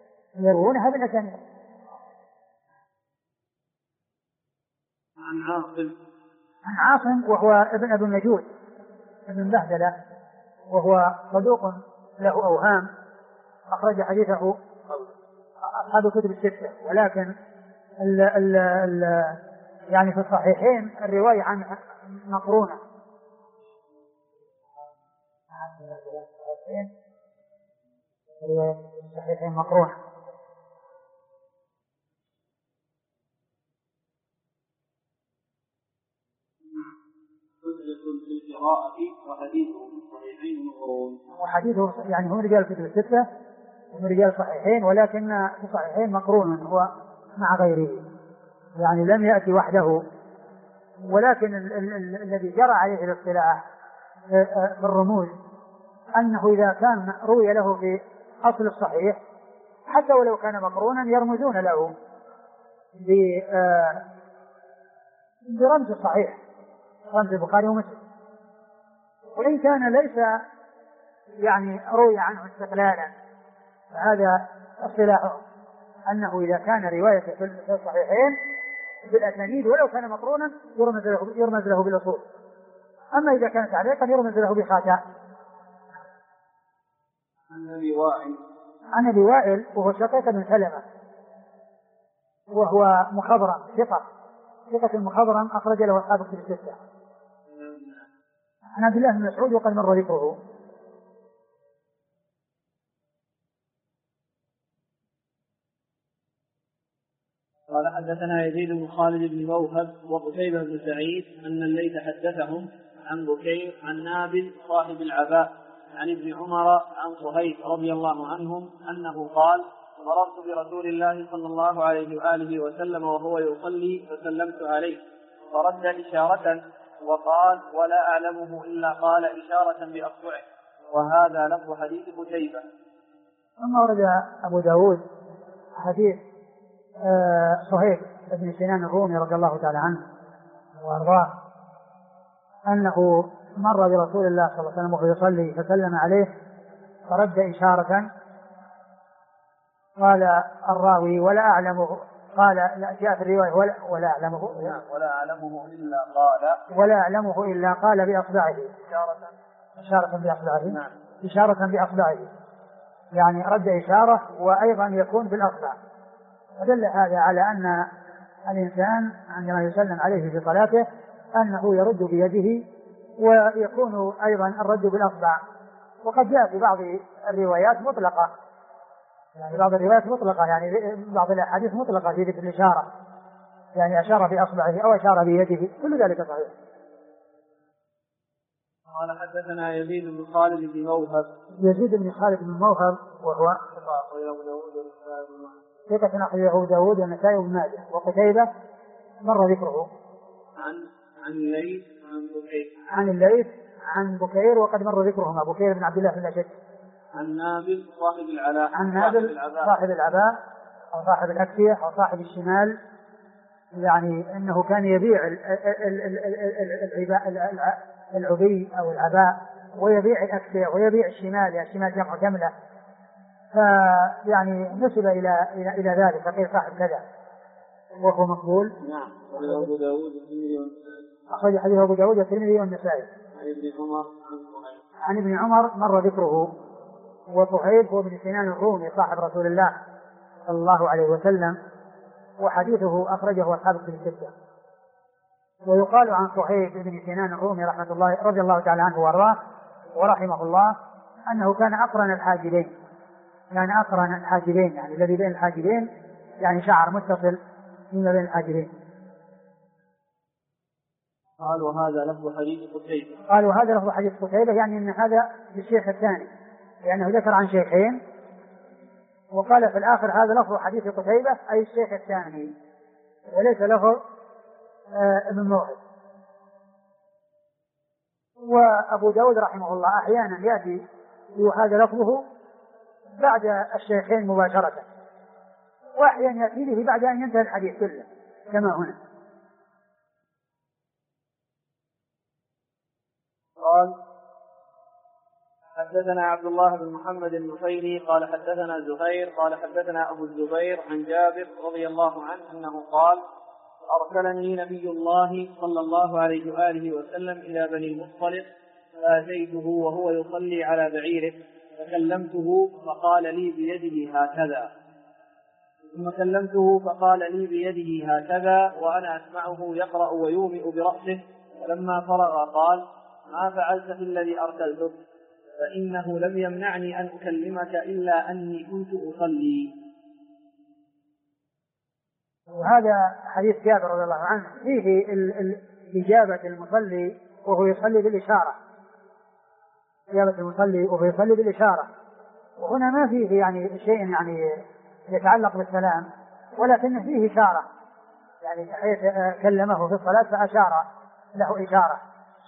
عن عاصم وهو ابن أبي النجود ابن بهدلة، وهو صدوق له أوهام، أخرج حديثه أصحاب الكتب الستة، ولكن يعني في الصحيحين الرواية عنه مقرونة. الصحيحين مقرونة. وحديثه يعني هم رجال الكتب الستة ومن رجال الصحيحين، ولكن في الصحيحين مقرون هو مع غيره، يعني لم يأتي وحده. ولكن الذي جرى عليه الاصطلاح بالرموز أنه إذا كان روي له في أصل الصحيح حتى ولو كان مقرونا يرمزون له برمز الصحيح، رمز البخاري ومسلم، وإن كان ليس يعني روي عنه استقلالا، فهذا اصطلاح أنه إذا كان رواية في الصحيحين بالأسانيد ولو كان مقرونا يرمز له بالأصول، أما إذا كان تعليقا يرمز له بخاتم. عن أبي وائل وهو شقيق بن سلمة، وهو مخضرم ثقة مخضرم أخرج له أصحاب الكتب الستة. عن عبد الله بن مسعود وقد مر ذكره. قال حدثنا يزيد بن خالد بن موهب وقتيبة بن سعيد أن الليث حدثهم عن بكير عن نابل صاحب العباء عن ابن عمر عن صهيب رضي الله عنهم أنه قال: مررت برسول الله صلى الله عليه وآله وسلم وهو يصلي فسلمت عليه فرد إشارة وقال: ولا أعلمه إلا قال إشارة بأصبعه. وهذا لفظ حديث قتيبة. ثم ورد أبو داود حديث صهيب بن سنان الرومي رضي الله تعالى عنه وأرضاه أنه مر برسول الله صلى الله عليه وسلم وهو يصلي فسلم عليه فرد إشارة، قال الراوي: ولا أعلمه، قال لا، جاء في الرواية ولا أعلمه إلا قال بأصبعه، إشارة بأصبعه، يعني رد إشارة وأيضا يكون بالأصبع. ودل هذا على أن الإنسان عندما يسلم عليه في صلاته أنه يرد بيده ويكون أيضا الرد بالأصبع. وقد جاء في بعض الروايات مطلقة، يعني بعض الأحاديث مطلقة في ذكر الإشارة، يعني أشار بأصبعه أو أشار بيده، كل ذلك صحيح. قال حدثنا يزيد بن خالد بن موهب. يزيد بن خالد بن موهب وهو ثقة أخرجه أبو داود والنسائي وابن ماجه. وقتيبة مر ذكره. عن الليث عن الليث عن بكير وقد مر ذكرهما، بكير بن عبد الله بن الأشد. عن نابل صاحب العلاء. عن نابل صاحب العباء أو صاحب الأكسية أو صاحب الشمال، يعني أنه كان يبيع العبي أو العباء ويبيع الأكسية ويبيع الشمال، يعني الشمال جمع جملة، فيعني نسب إلى ذلك فقيل صاحب كذا وهو مقبول. نعم. أبو داود أخرج حديث أبو داود والترمذي والنسائي. عن ابن عمر مر ذكره. وصهيب هو ابن سنان الرومي صاحب رسول الله صلى الله عليه وسلم، وحديثه أخرجه أصحاب الكتب الستة. ويقال عن صهيب بن سنان الرومي رضي الله تعالى عنه وارضاه ورحمه الله أنه كان أقرن الحاجبين، يعني الذي بين الحاجبين يعني شعر متصل فيما بين الحاجبين. قالوا هذا لفظ حديث قتيبة، يعني أن هذا للشيخ الثاني، لأنه ذكر عن شيخين وقال في الآخر هذا لفظ حديث قتيبة أي الشيخ الثاني، وليس لفظ ابن موهب. وأبو داود رحمه الله أحيانا يأتي وهذا لفظه بعد الشيخين مباشرة، وأحيانا يأتي به بعد أن ينتهي الحديث كله كما هنا. قال حدثنا عبد الله بن محمد النفيلي قال حدثنا زهير قال حدثنا أبو الزبير عن جابر رضي الله عنه أنه قال أرسلني نبي الله صلى الله عليه وآله وسلم إلى بني المصطلق فأتيته وهو يصلي على بعيره فكلمته فقال لي بيده هكذا، ثم كلمته فقال لي بيده هكذا وأنا أسمعه يقرأ ويومئ برأسه، فلما فرغ قال ما فعلت في الذي أرسلتك؟ فإنه لم يمنعني أن أكلمك إلا أني كنت أصلي. وهذا حديث جابر رضي الله عنه فيه إجابة المصلي وهو يصلي بالإشارة، وهنا ما فيه يعني شيء يعني يتعلق بالسلام، ولكن فيه إشارة، يعني حيث كلمه في الصلاة فأشار له إشارة.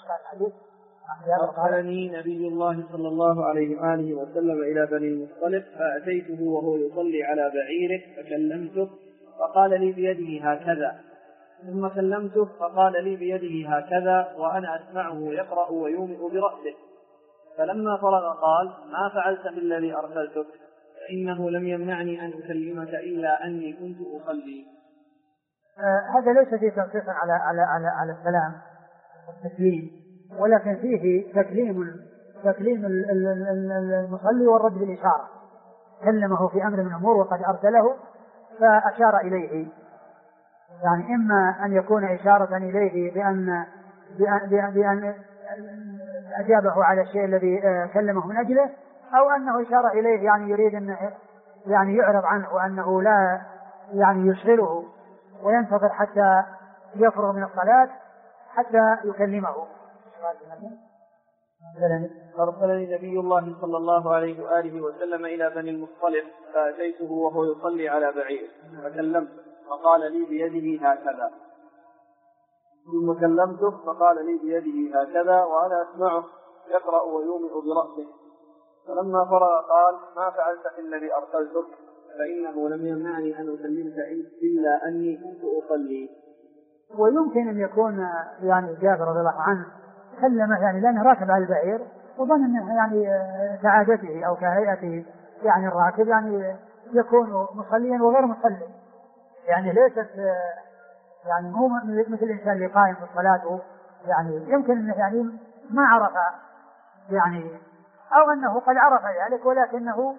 أرسلني نبي الله صلى الله عليه وآله وسلم إلى بني المصطلق فأتيته وهو يصلي على بعيره فكلمته فقال لي بيده هكذا، ثم كلمته فقال لي بيده هكذا وأنا أسمعه يقرأ ويومئ برأسه، فلما فرغ قال ما فعلت بالذي أرسلتك؟ فإنه لم يمنعني أن أكلمك إلا أني كنت أصلي. هذا ليس فيه تنصيص على السلام والتسليم، ولكن فيه تكليم المصلي والرد بالإشارة، كلمه في أمر من الأمور وقد أرسله فأشار إليه، يعني إما أن يكون إشارة إليه بأن أجابه على الشيء الذي كلمه من أجله، أو أنه إشارة إليه يعني يريد أن يعني يعرض عنه وأنه لا يعني يشغله وينتظر حتى يفرغ من الصلاة حتى يكلمه. أرسلني نبي الله صلى الله عليه وآله وسلم إلى بني المصطلق فأتيته وهو يصلي على بعير فكلمته فقال لي بيده هكذا، ثم كلمته فقال لي بيده هكذا وأنا أسمعه يقرأ ويومئ برأسه، فلما فرغ قال ما فعلت في الذي أرسلتك؟ فإنه لم يمنعني أن أكلمك إلا أني كنت أصلي. ويمكن أن يكون يعني جابر رضي الله عنه كلمه يعني لأنه راكب على البعير وظن أنه يعني كعادته أو كهيئته يعني الراكب يعني يكون مصليا وغير مصلي، يعني ليست يعني مو مثل الإنسان اللي قائم في الصلاة، يعني يمكن أنه يعني ما عرف يعني أو أنه قد عرف ذلك ولكنه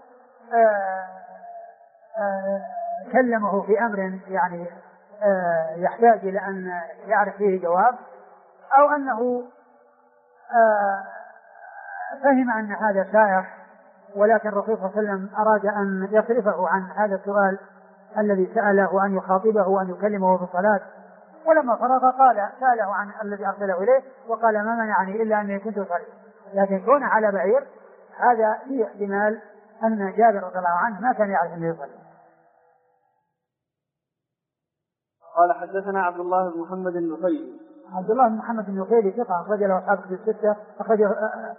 كلمه في أمر يعني يحتاج إلى أن يعرف فيه جواب، أو أنه فهم أن هذا سائغ ولكن الرسول صلى الله عليه وسلم أراد أن يصرفه عن هذا السؤال الذي سأله وأن يخاطبه وأن يكلمه في الصلاة ولما فرغ سأله عن الذي أرسله إليه وقال ما منعني إلا أني كنت أصلي. لكن كون على بعير هذا فيه احتمال أن جابر رضي الله عنه ما كان يعرف أنه يصلي. قال حدثنا عبد الله بن محمد النفيلي. عبد الله بن محمد النفيلي ثقة أخرج له أصحاب الكتب الستة، أخرجه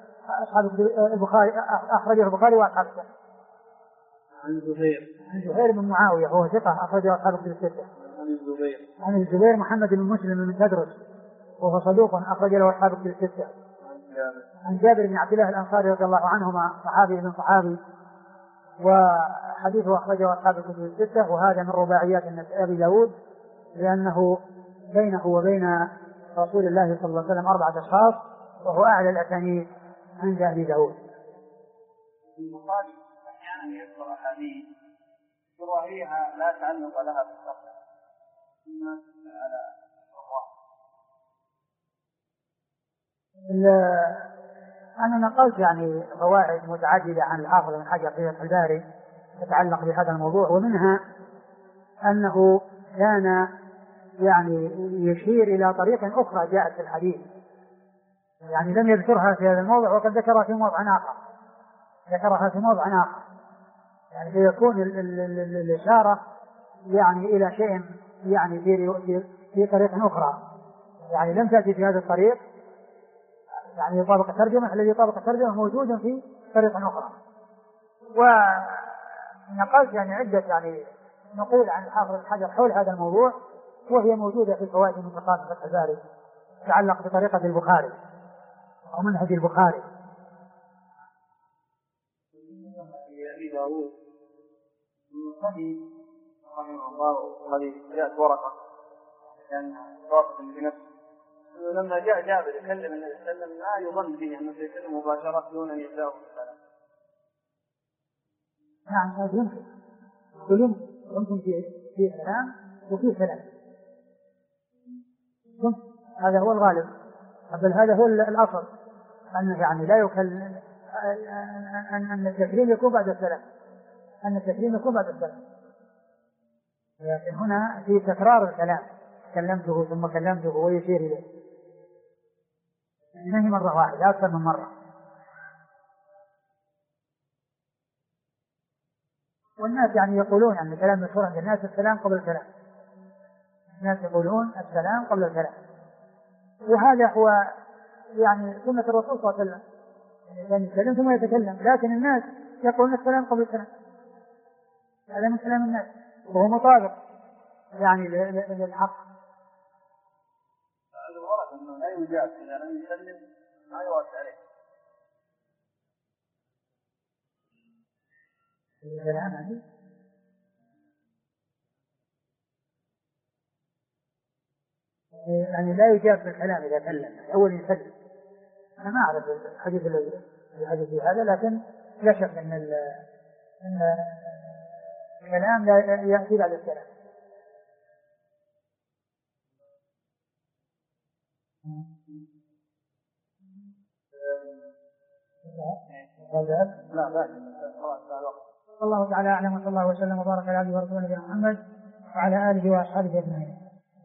البخاري وأصحاب السنة. عن زهير بن معاوية وهو ثقة أخرجه أصحاب الكتب الستة. عن الزبير محمد بن مسلم من تدرس وهو صدوق أخرج له أصحاب الكتب الستة. عن جابر بن عبد الله الأنصاري رضي الله عنهما صحابي من صحابي، وحديثه أخرجه أصحاب الكتب الستة، وهذا من رباعيات أبي داود، لأنه بينه وبين رسول الله صلى الله عليه وسلم 4 أشخاص، وهو أعلى الأسانيد عند أبي داود. البخاري أحيانا يذكر أحاديث ظواهرها لا تعلق لها بالصحة، أنا نقلت يعني فوائد متعددة عن الحافظ بن حجر في فتح الباري تتعلق بهذا الموضوع، ومنها أنه كان يعني يشير إلى طريق أخرى جاءت في الحديث، يعني لم يذكرها في هذا الموضع وقد ذكرها في موضع آخر، يعني فيكون الإشارة يعني إلى شيء يعني في طريق أخرى، يعني لم تأتي في هذا الطريق، يعني يطابق الترجمة الذي يطابق الترجمة موجود في طريق أخرى. ونقلت يعني عدة يعني نقول عن الحافظ بن حجر حول هذا الموضوع، وهي موجودة في الفوائد المنتقاة في فتح الباري تتعلق بطريقة البخاري أو منهج البخاري. أبي داود المصنف رحمه الله هذه جاءت ورقة كان ضابط بنفسه، لما جاء جابر يكلم النبي صلى الله عليه وسلم لا يظن به أنه سيكلم مباشرة دون أن يبدأه بالسلام. نعم هذا يمكن في كلام وفي كلام، هذا هو الغالب، بل هذا هو الأصل، أنه يعني لا يكلم أن التكريم يكون بعد السلام، لكن هنا في تكرار الكلام، كلمته ثم كلمته ويشير إليه، إنه مرة واحدة أكثر من مرة. والناس يعني يقولون أن الكلام مشهور عند الناس السلام قبل الكلام، الناس يقولون السلام قبل الكلام، وهذا هو يعني سنة الرسول صلى الله عليه وسلم، يعني يتكلم ثم يتكلم، لكن الناس يقولون السلام قبل الكلام، هذا من كلام الناس وهو مطابق يعني للحق. هذا ورد أنه لا يجاب إذا لم يسلم ما يرد عليه. يعني لا يجاب بالكلام إذا كلم، أول يسلم. أنا ما أعرف الحديث الذي هذا، لكن لا شك أن الكلام لا يأتي بعد الكلام. الله تعالى أعلم، وصلى الله وسلم وبارك على عبده ورسوله محمد وعلى آله وأصحابه أجمعين.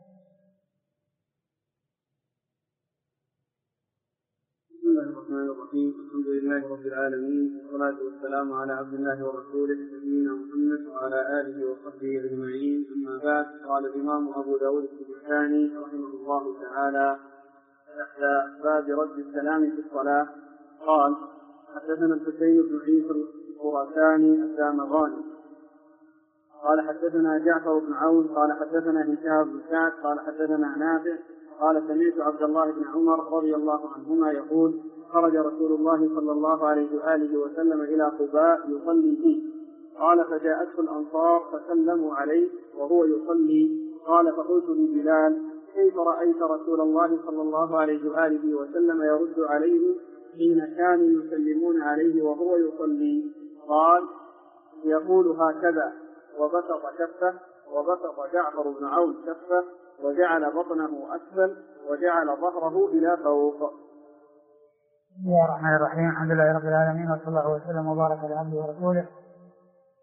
بسم الله الرحمن الرحيم، الحمد لله رب العالمين، والصلاة والسلام على عبد الله ورسوله نبينا محمد وعلى آله وصحبه أجمعين. أما بعد، قال الإمام أبو داود السجستاني رحمه الله تعالى إحدى أسباب رد السلام في الصلاة، قال: حدثنا الحسين بن عيسى الخراساني الدامغاني قال حدثنا جعفر بن عون قال حدثنا هشام بن سعد قال حدثنا نافع قال سمعت عبد الله بن عمر رضي الله عنهما يقول: خرج رسول الله صلى الله عليه وآله وسلم إلى قباء يصلي فيه، قال: فجاءته الأنصار فسلموا عليه وهو يصلي، قال: فقلت لبلال: كيف رأيت رسول الله صلى الله عليه وآله وسلم يرد عليه حين كانوا يسلمون عليه وهو يصلي؟ قال: يقول هكذا، وبسط كفه، وبسط جعفر بن عون كفه، وجعل بطنه أسفل، وجعل ظهره إلى فوق. بسم الله الرحمن الرحيم، الحمد لله رب العالمين، وصلى الله وسلم وبارك على عبده ورسوله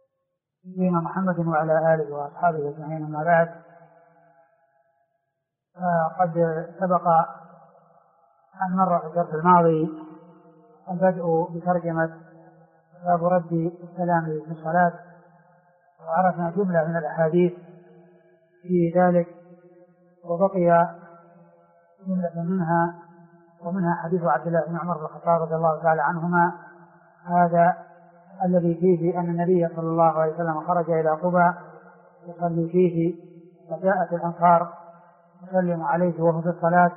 نبينا محمد وعلى آله وأصحابه أجمعين. أما بعد، قد سبق أن مر في الدرس الماضي البدء بترجمة باب رد السلام في الصلاة، وعرفنا جملة من الأحاديث في ذلك، وبقي جملة ومنها حديث عبد الله بن عمر بن الخطاب رضي الله تعالى عنهما، هذا الذي فيه أن النبي صلى الله عليه وسلم خرج إلى قباء يصلي فيه، فجاءت الأنصار تسلم عليه وهو في الصلاة،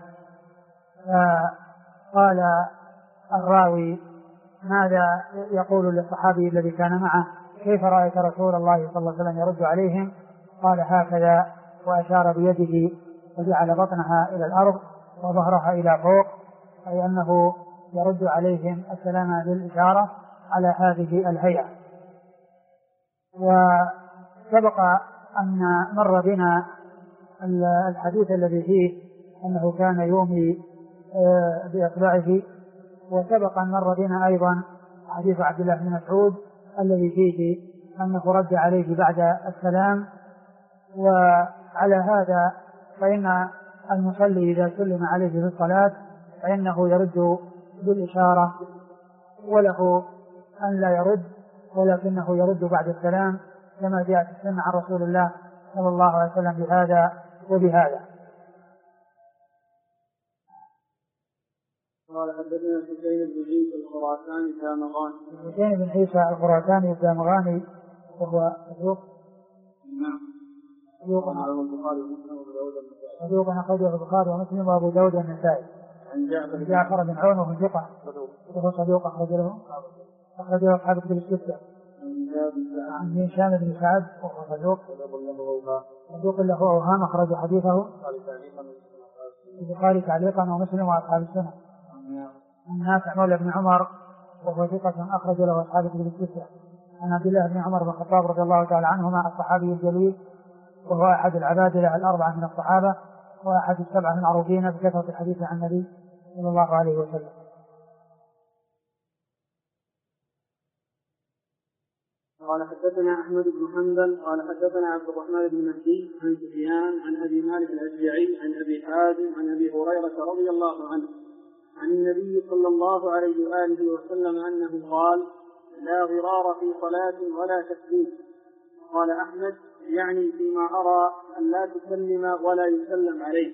فقال الراوي: ماذا يقول للصحابي الذي كان معه؟ كيف رأيت رسول الله صلى الله عليه وسلم يرد عليهم؟ قال: هكذا، وأشار بيده وجعل بطنها إلى الأرض وظهرها إلى فوق، أي أنه يرد عليهم السلام بالإشارة على هذه الهيئة. وسبق أن مر بنا الحديث الذي فيه أنه كان يومي بإصبعه، وسبق أن مر بنا أيضا حديث عبد الله بن مسعود الذي فيه أنه رد عليه بعد السلام. وعلى هذا فإن المصلي إذا سلم عليه في الصلاة فإنه يرد بالإشارة، وله أن لا يرد، ولكنه يرد بعد السلام، كما جاء في السنة عن رسول الله صلى الله عليه وسلم بهذا وبهذا. قال: حدثنا حسين بن عيسى الخراساني الدامغاني. حسين بن عيسى الخراساني الدامغاني وهو صدوق، صدوق أخرجه البخاري ومسلم وأبو داود والنسائي. عن جعفر بن عون وهو ثقة وهو صدوق أخرجه أصحاب كتب الستة. عن هشام بن سعد وهو صدوق له أوهام أخرج حديثه البخاري تعليقا ومسلم وأصحاب السنة. عن نافع مولى بن عمر وهو ثقة أخرج له أصحاب كتب الستة. عن عبد الله بن عمر بن الخطاب رضي الله تعالى عنهما الصحابي الجليل، وهو أحد العبادلة الأربعة من الصحابة، وأحد السبعة المعروفين بكثرة الحديث عن النبي صلى الله عليه وسلم. قال: حدثنا أحمد بن حنبل قال: حدثنا عبد الرحمن بن مهدي عن سفيان عن أبي مالك الأشجعي عن أبي حازم عن أبي هريرة رضي الله عنه عن النبي صلى الله عليه وآله وسلم أنه قال: لا غرار في صلاة ولا تسليم. قال أحمد: يعني فيما أرى أن لا تسلم ولا يسلم عليه،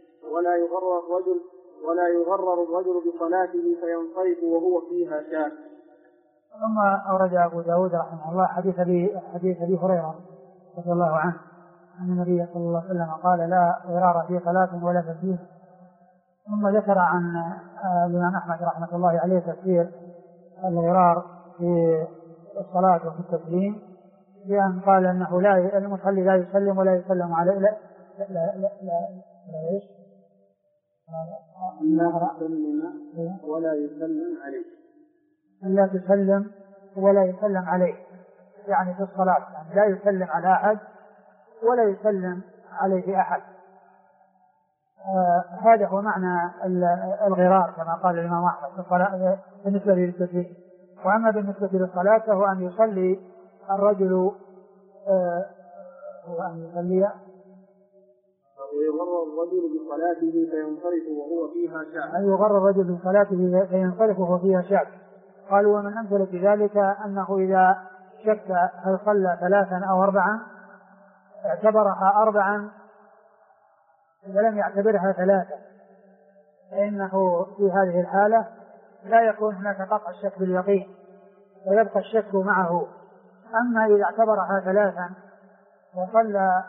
ولا يغرر الرجل بصلاته فينصرف وهو فيها شاك. ثم أورد أبو داود رحمه الله حديث أبي هريرة رضي الله عنه أن النبي صلى الله عليه وسلم قال: لا غرار في صلاة ولا تسليم. ثم ذكر عن الإمام أحمد رحمه الله عليه تفسير الغرار في الصلاة وفي التسليم، بأن قال أنه المصلي لا يسلم ولا يسلم عليه، لا ولا يسلم عليه، لا تسلم ولا يسلم عليه، يعني في الصلاة يعني لا يسلم على أحد ولا يسلم عليه أحد. هذا هو معنى الغرار كما قال الإمام أحمد في الصلاة بالنسبة للتسليم. وأما بالنسبة للصلاة فهو أن يصلي الرجل وأن يصلي ويغرر الرجل بصلاته فينصرف وهو فيها شاك. أن يغرر الرجل بصلاته فينصرف وهو فيها شاك. قالوا: ومن أمثلة ذلك أنه إذا شك هل صلى 3 أو 4 اعتبرها 4 إذا لم يعتبرها 3، فإنه في هذه الحالة لا يكون هناك قطع الشك باليقين ويبقى الشك معه. أما إذا اعتبرها 3 وصلى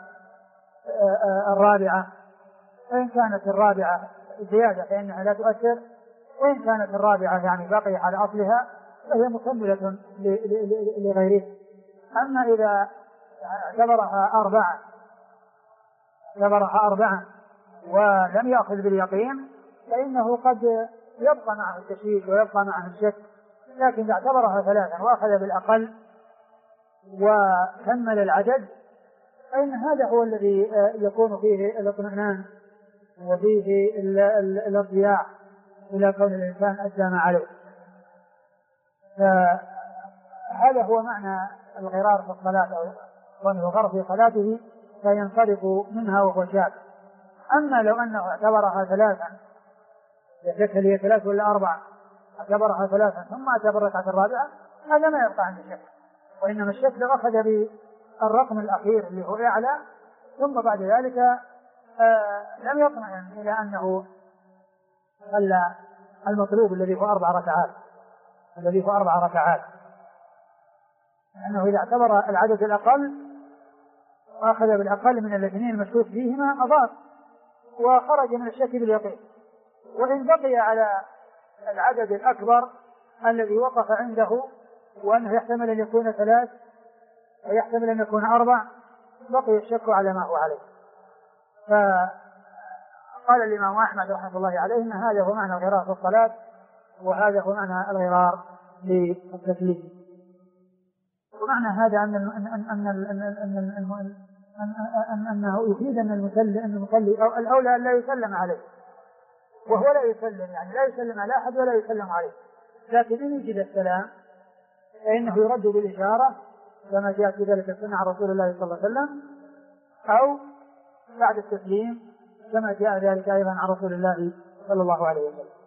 4 فإن كانت 4 زيادة فإنها لا تؤثر، وإن كانت 4 يعني بقي على أصلها فهي مكملة لغيره. أما إذا اعتبرها 4 ولم يأخذ باليقين فإنه قد يبقى معه التشويش ويبقى معه الشك، لكن إذا اعتبرها 3 وأخذ بالأقل وكمل العدد فإن هذا هو الذي يكون فيه الاطمئنان وفيه الاضياع إلى كون الإنسان أدى ما عليه. فهذا هو معنى الغرار في الصلاة، وأن يغر في صلاته فينصرف منها وهو شاك. أما لو أنه اعتبرها ثلاثا، يشك هي ثلاث ولا أربع، اعتبرها ثلاثا ثم اعتبر الركعة الرابعة، هذا ما يبقى عند الشك، وإنما الشك لو أخذ بالرقم الأخير اللي هو أعلى ثم بعد ذلك لم يطمئن إلى أنه صلى المطلوب الذي هو 4 ركعات، الذي هو 4 ركعات، لأنه إذا اعتبر العدد الأقل وأخذ بالأقل من الاثنين المشكوك فيهما أضاف وخرج من الشك باليقين. وإن بقي على العدد الأكبر الذي وقف عنده وأنه يحتمل أن يكون 3 ويحتمل أن يكون 4 بقي الشك على ما هو عليه. فقال الإمام أحمد رحمه الله عليه أن هذا هو معنى الغرار في الصلاة، وهذا هو معنى الغرار للتسليم. ومعنى هذا أنه يفيد أن المصلي أو الأولى أن لا يسلم عليه، وهو لا يسلم، يعني لا يسلم على أحد ولا يسلم عليه، لكن إن يجد السلام فإنه يرد بالإشارة كما جاء في ذلك السنة عن رسول الله صلى الله عليه وسلم، أو بعد التسليم كما جاء ذلك أيضا عن رسول الله صلى الله عليه وسلم.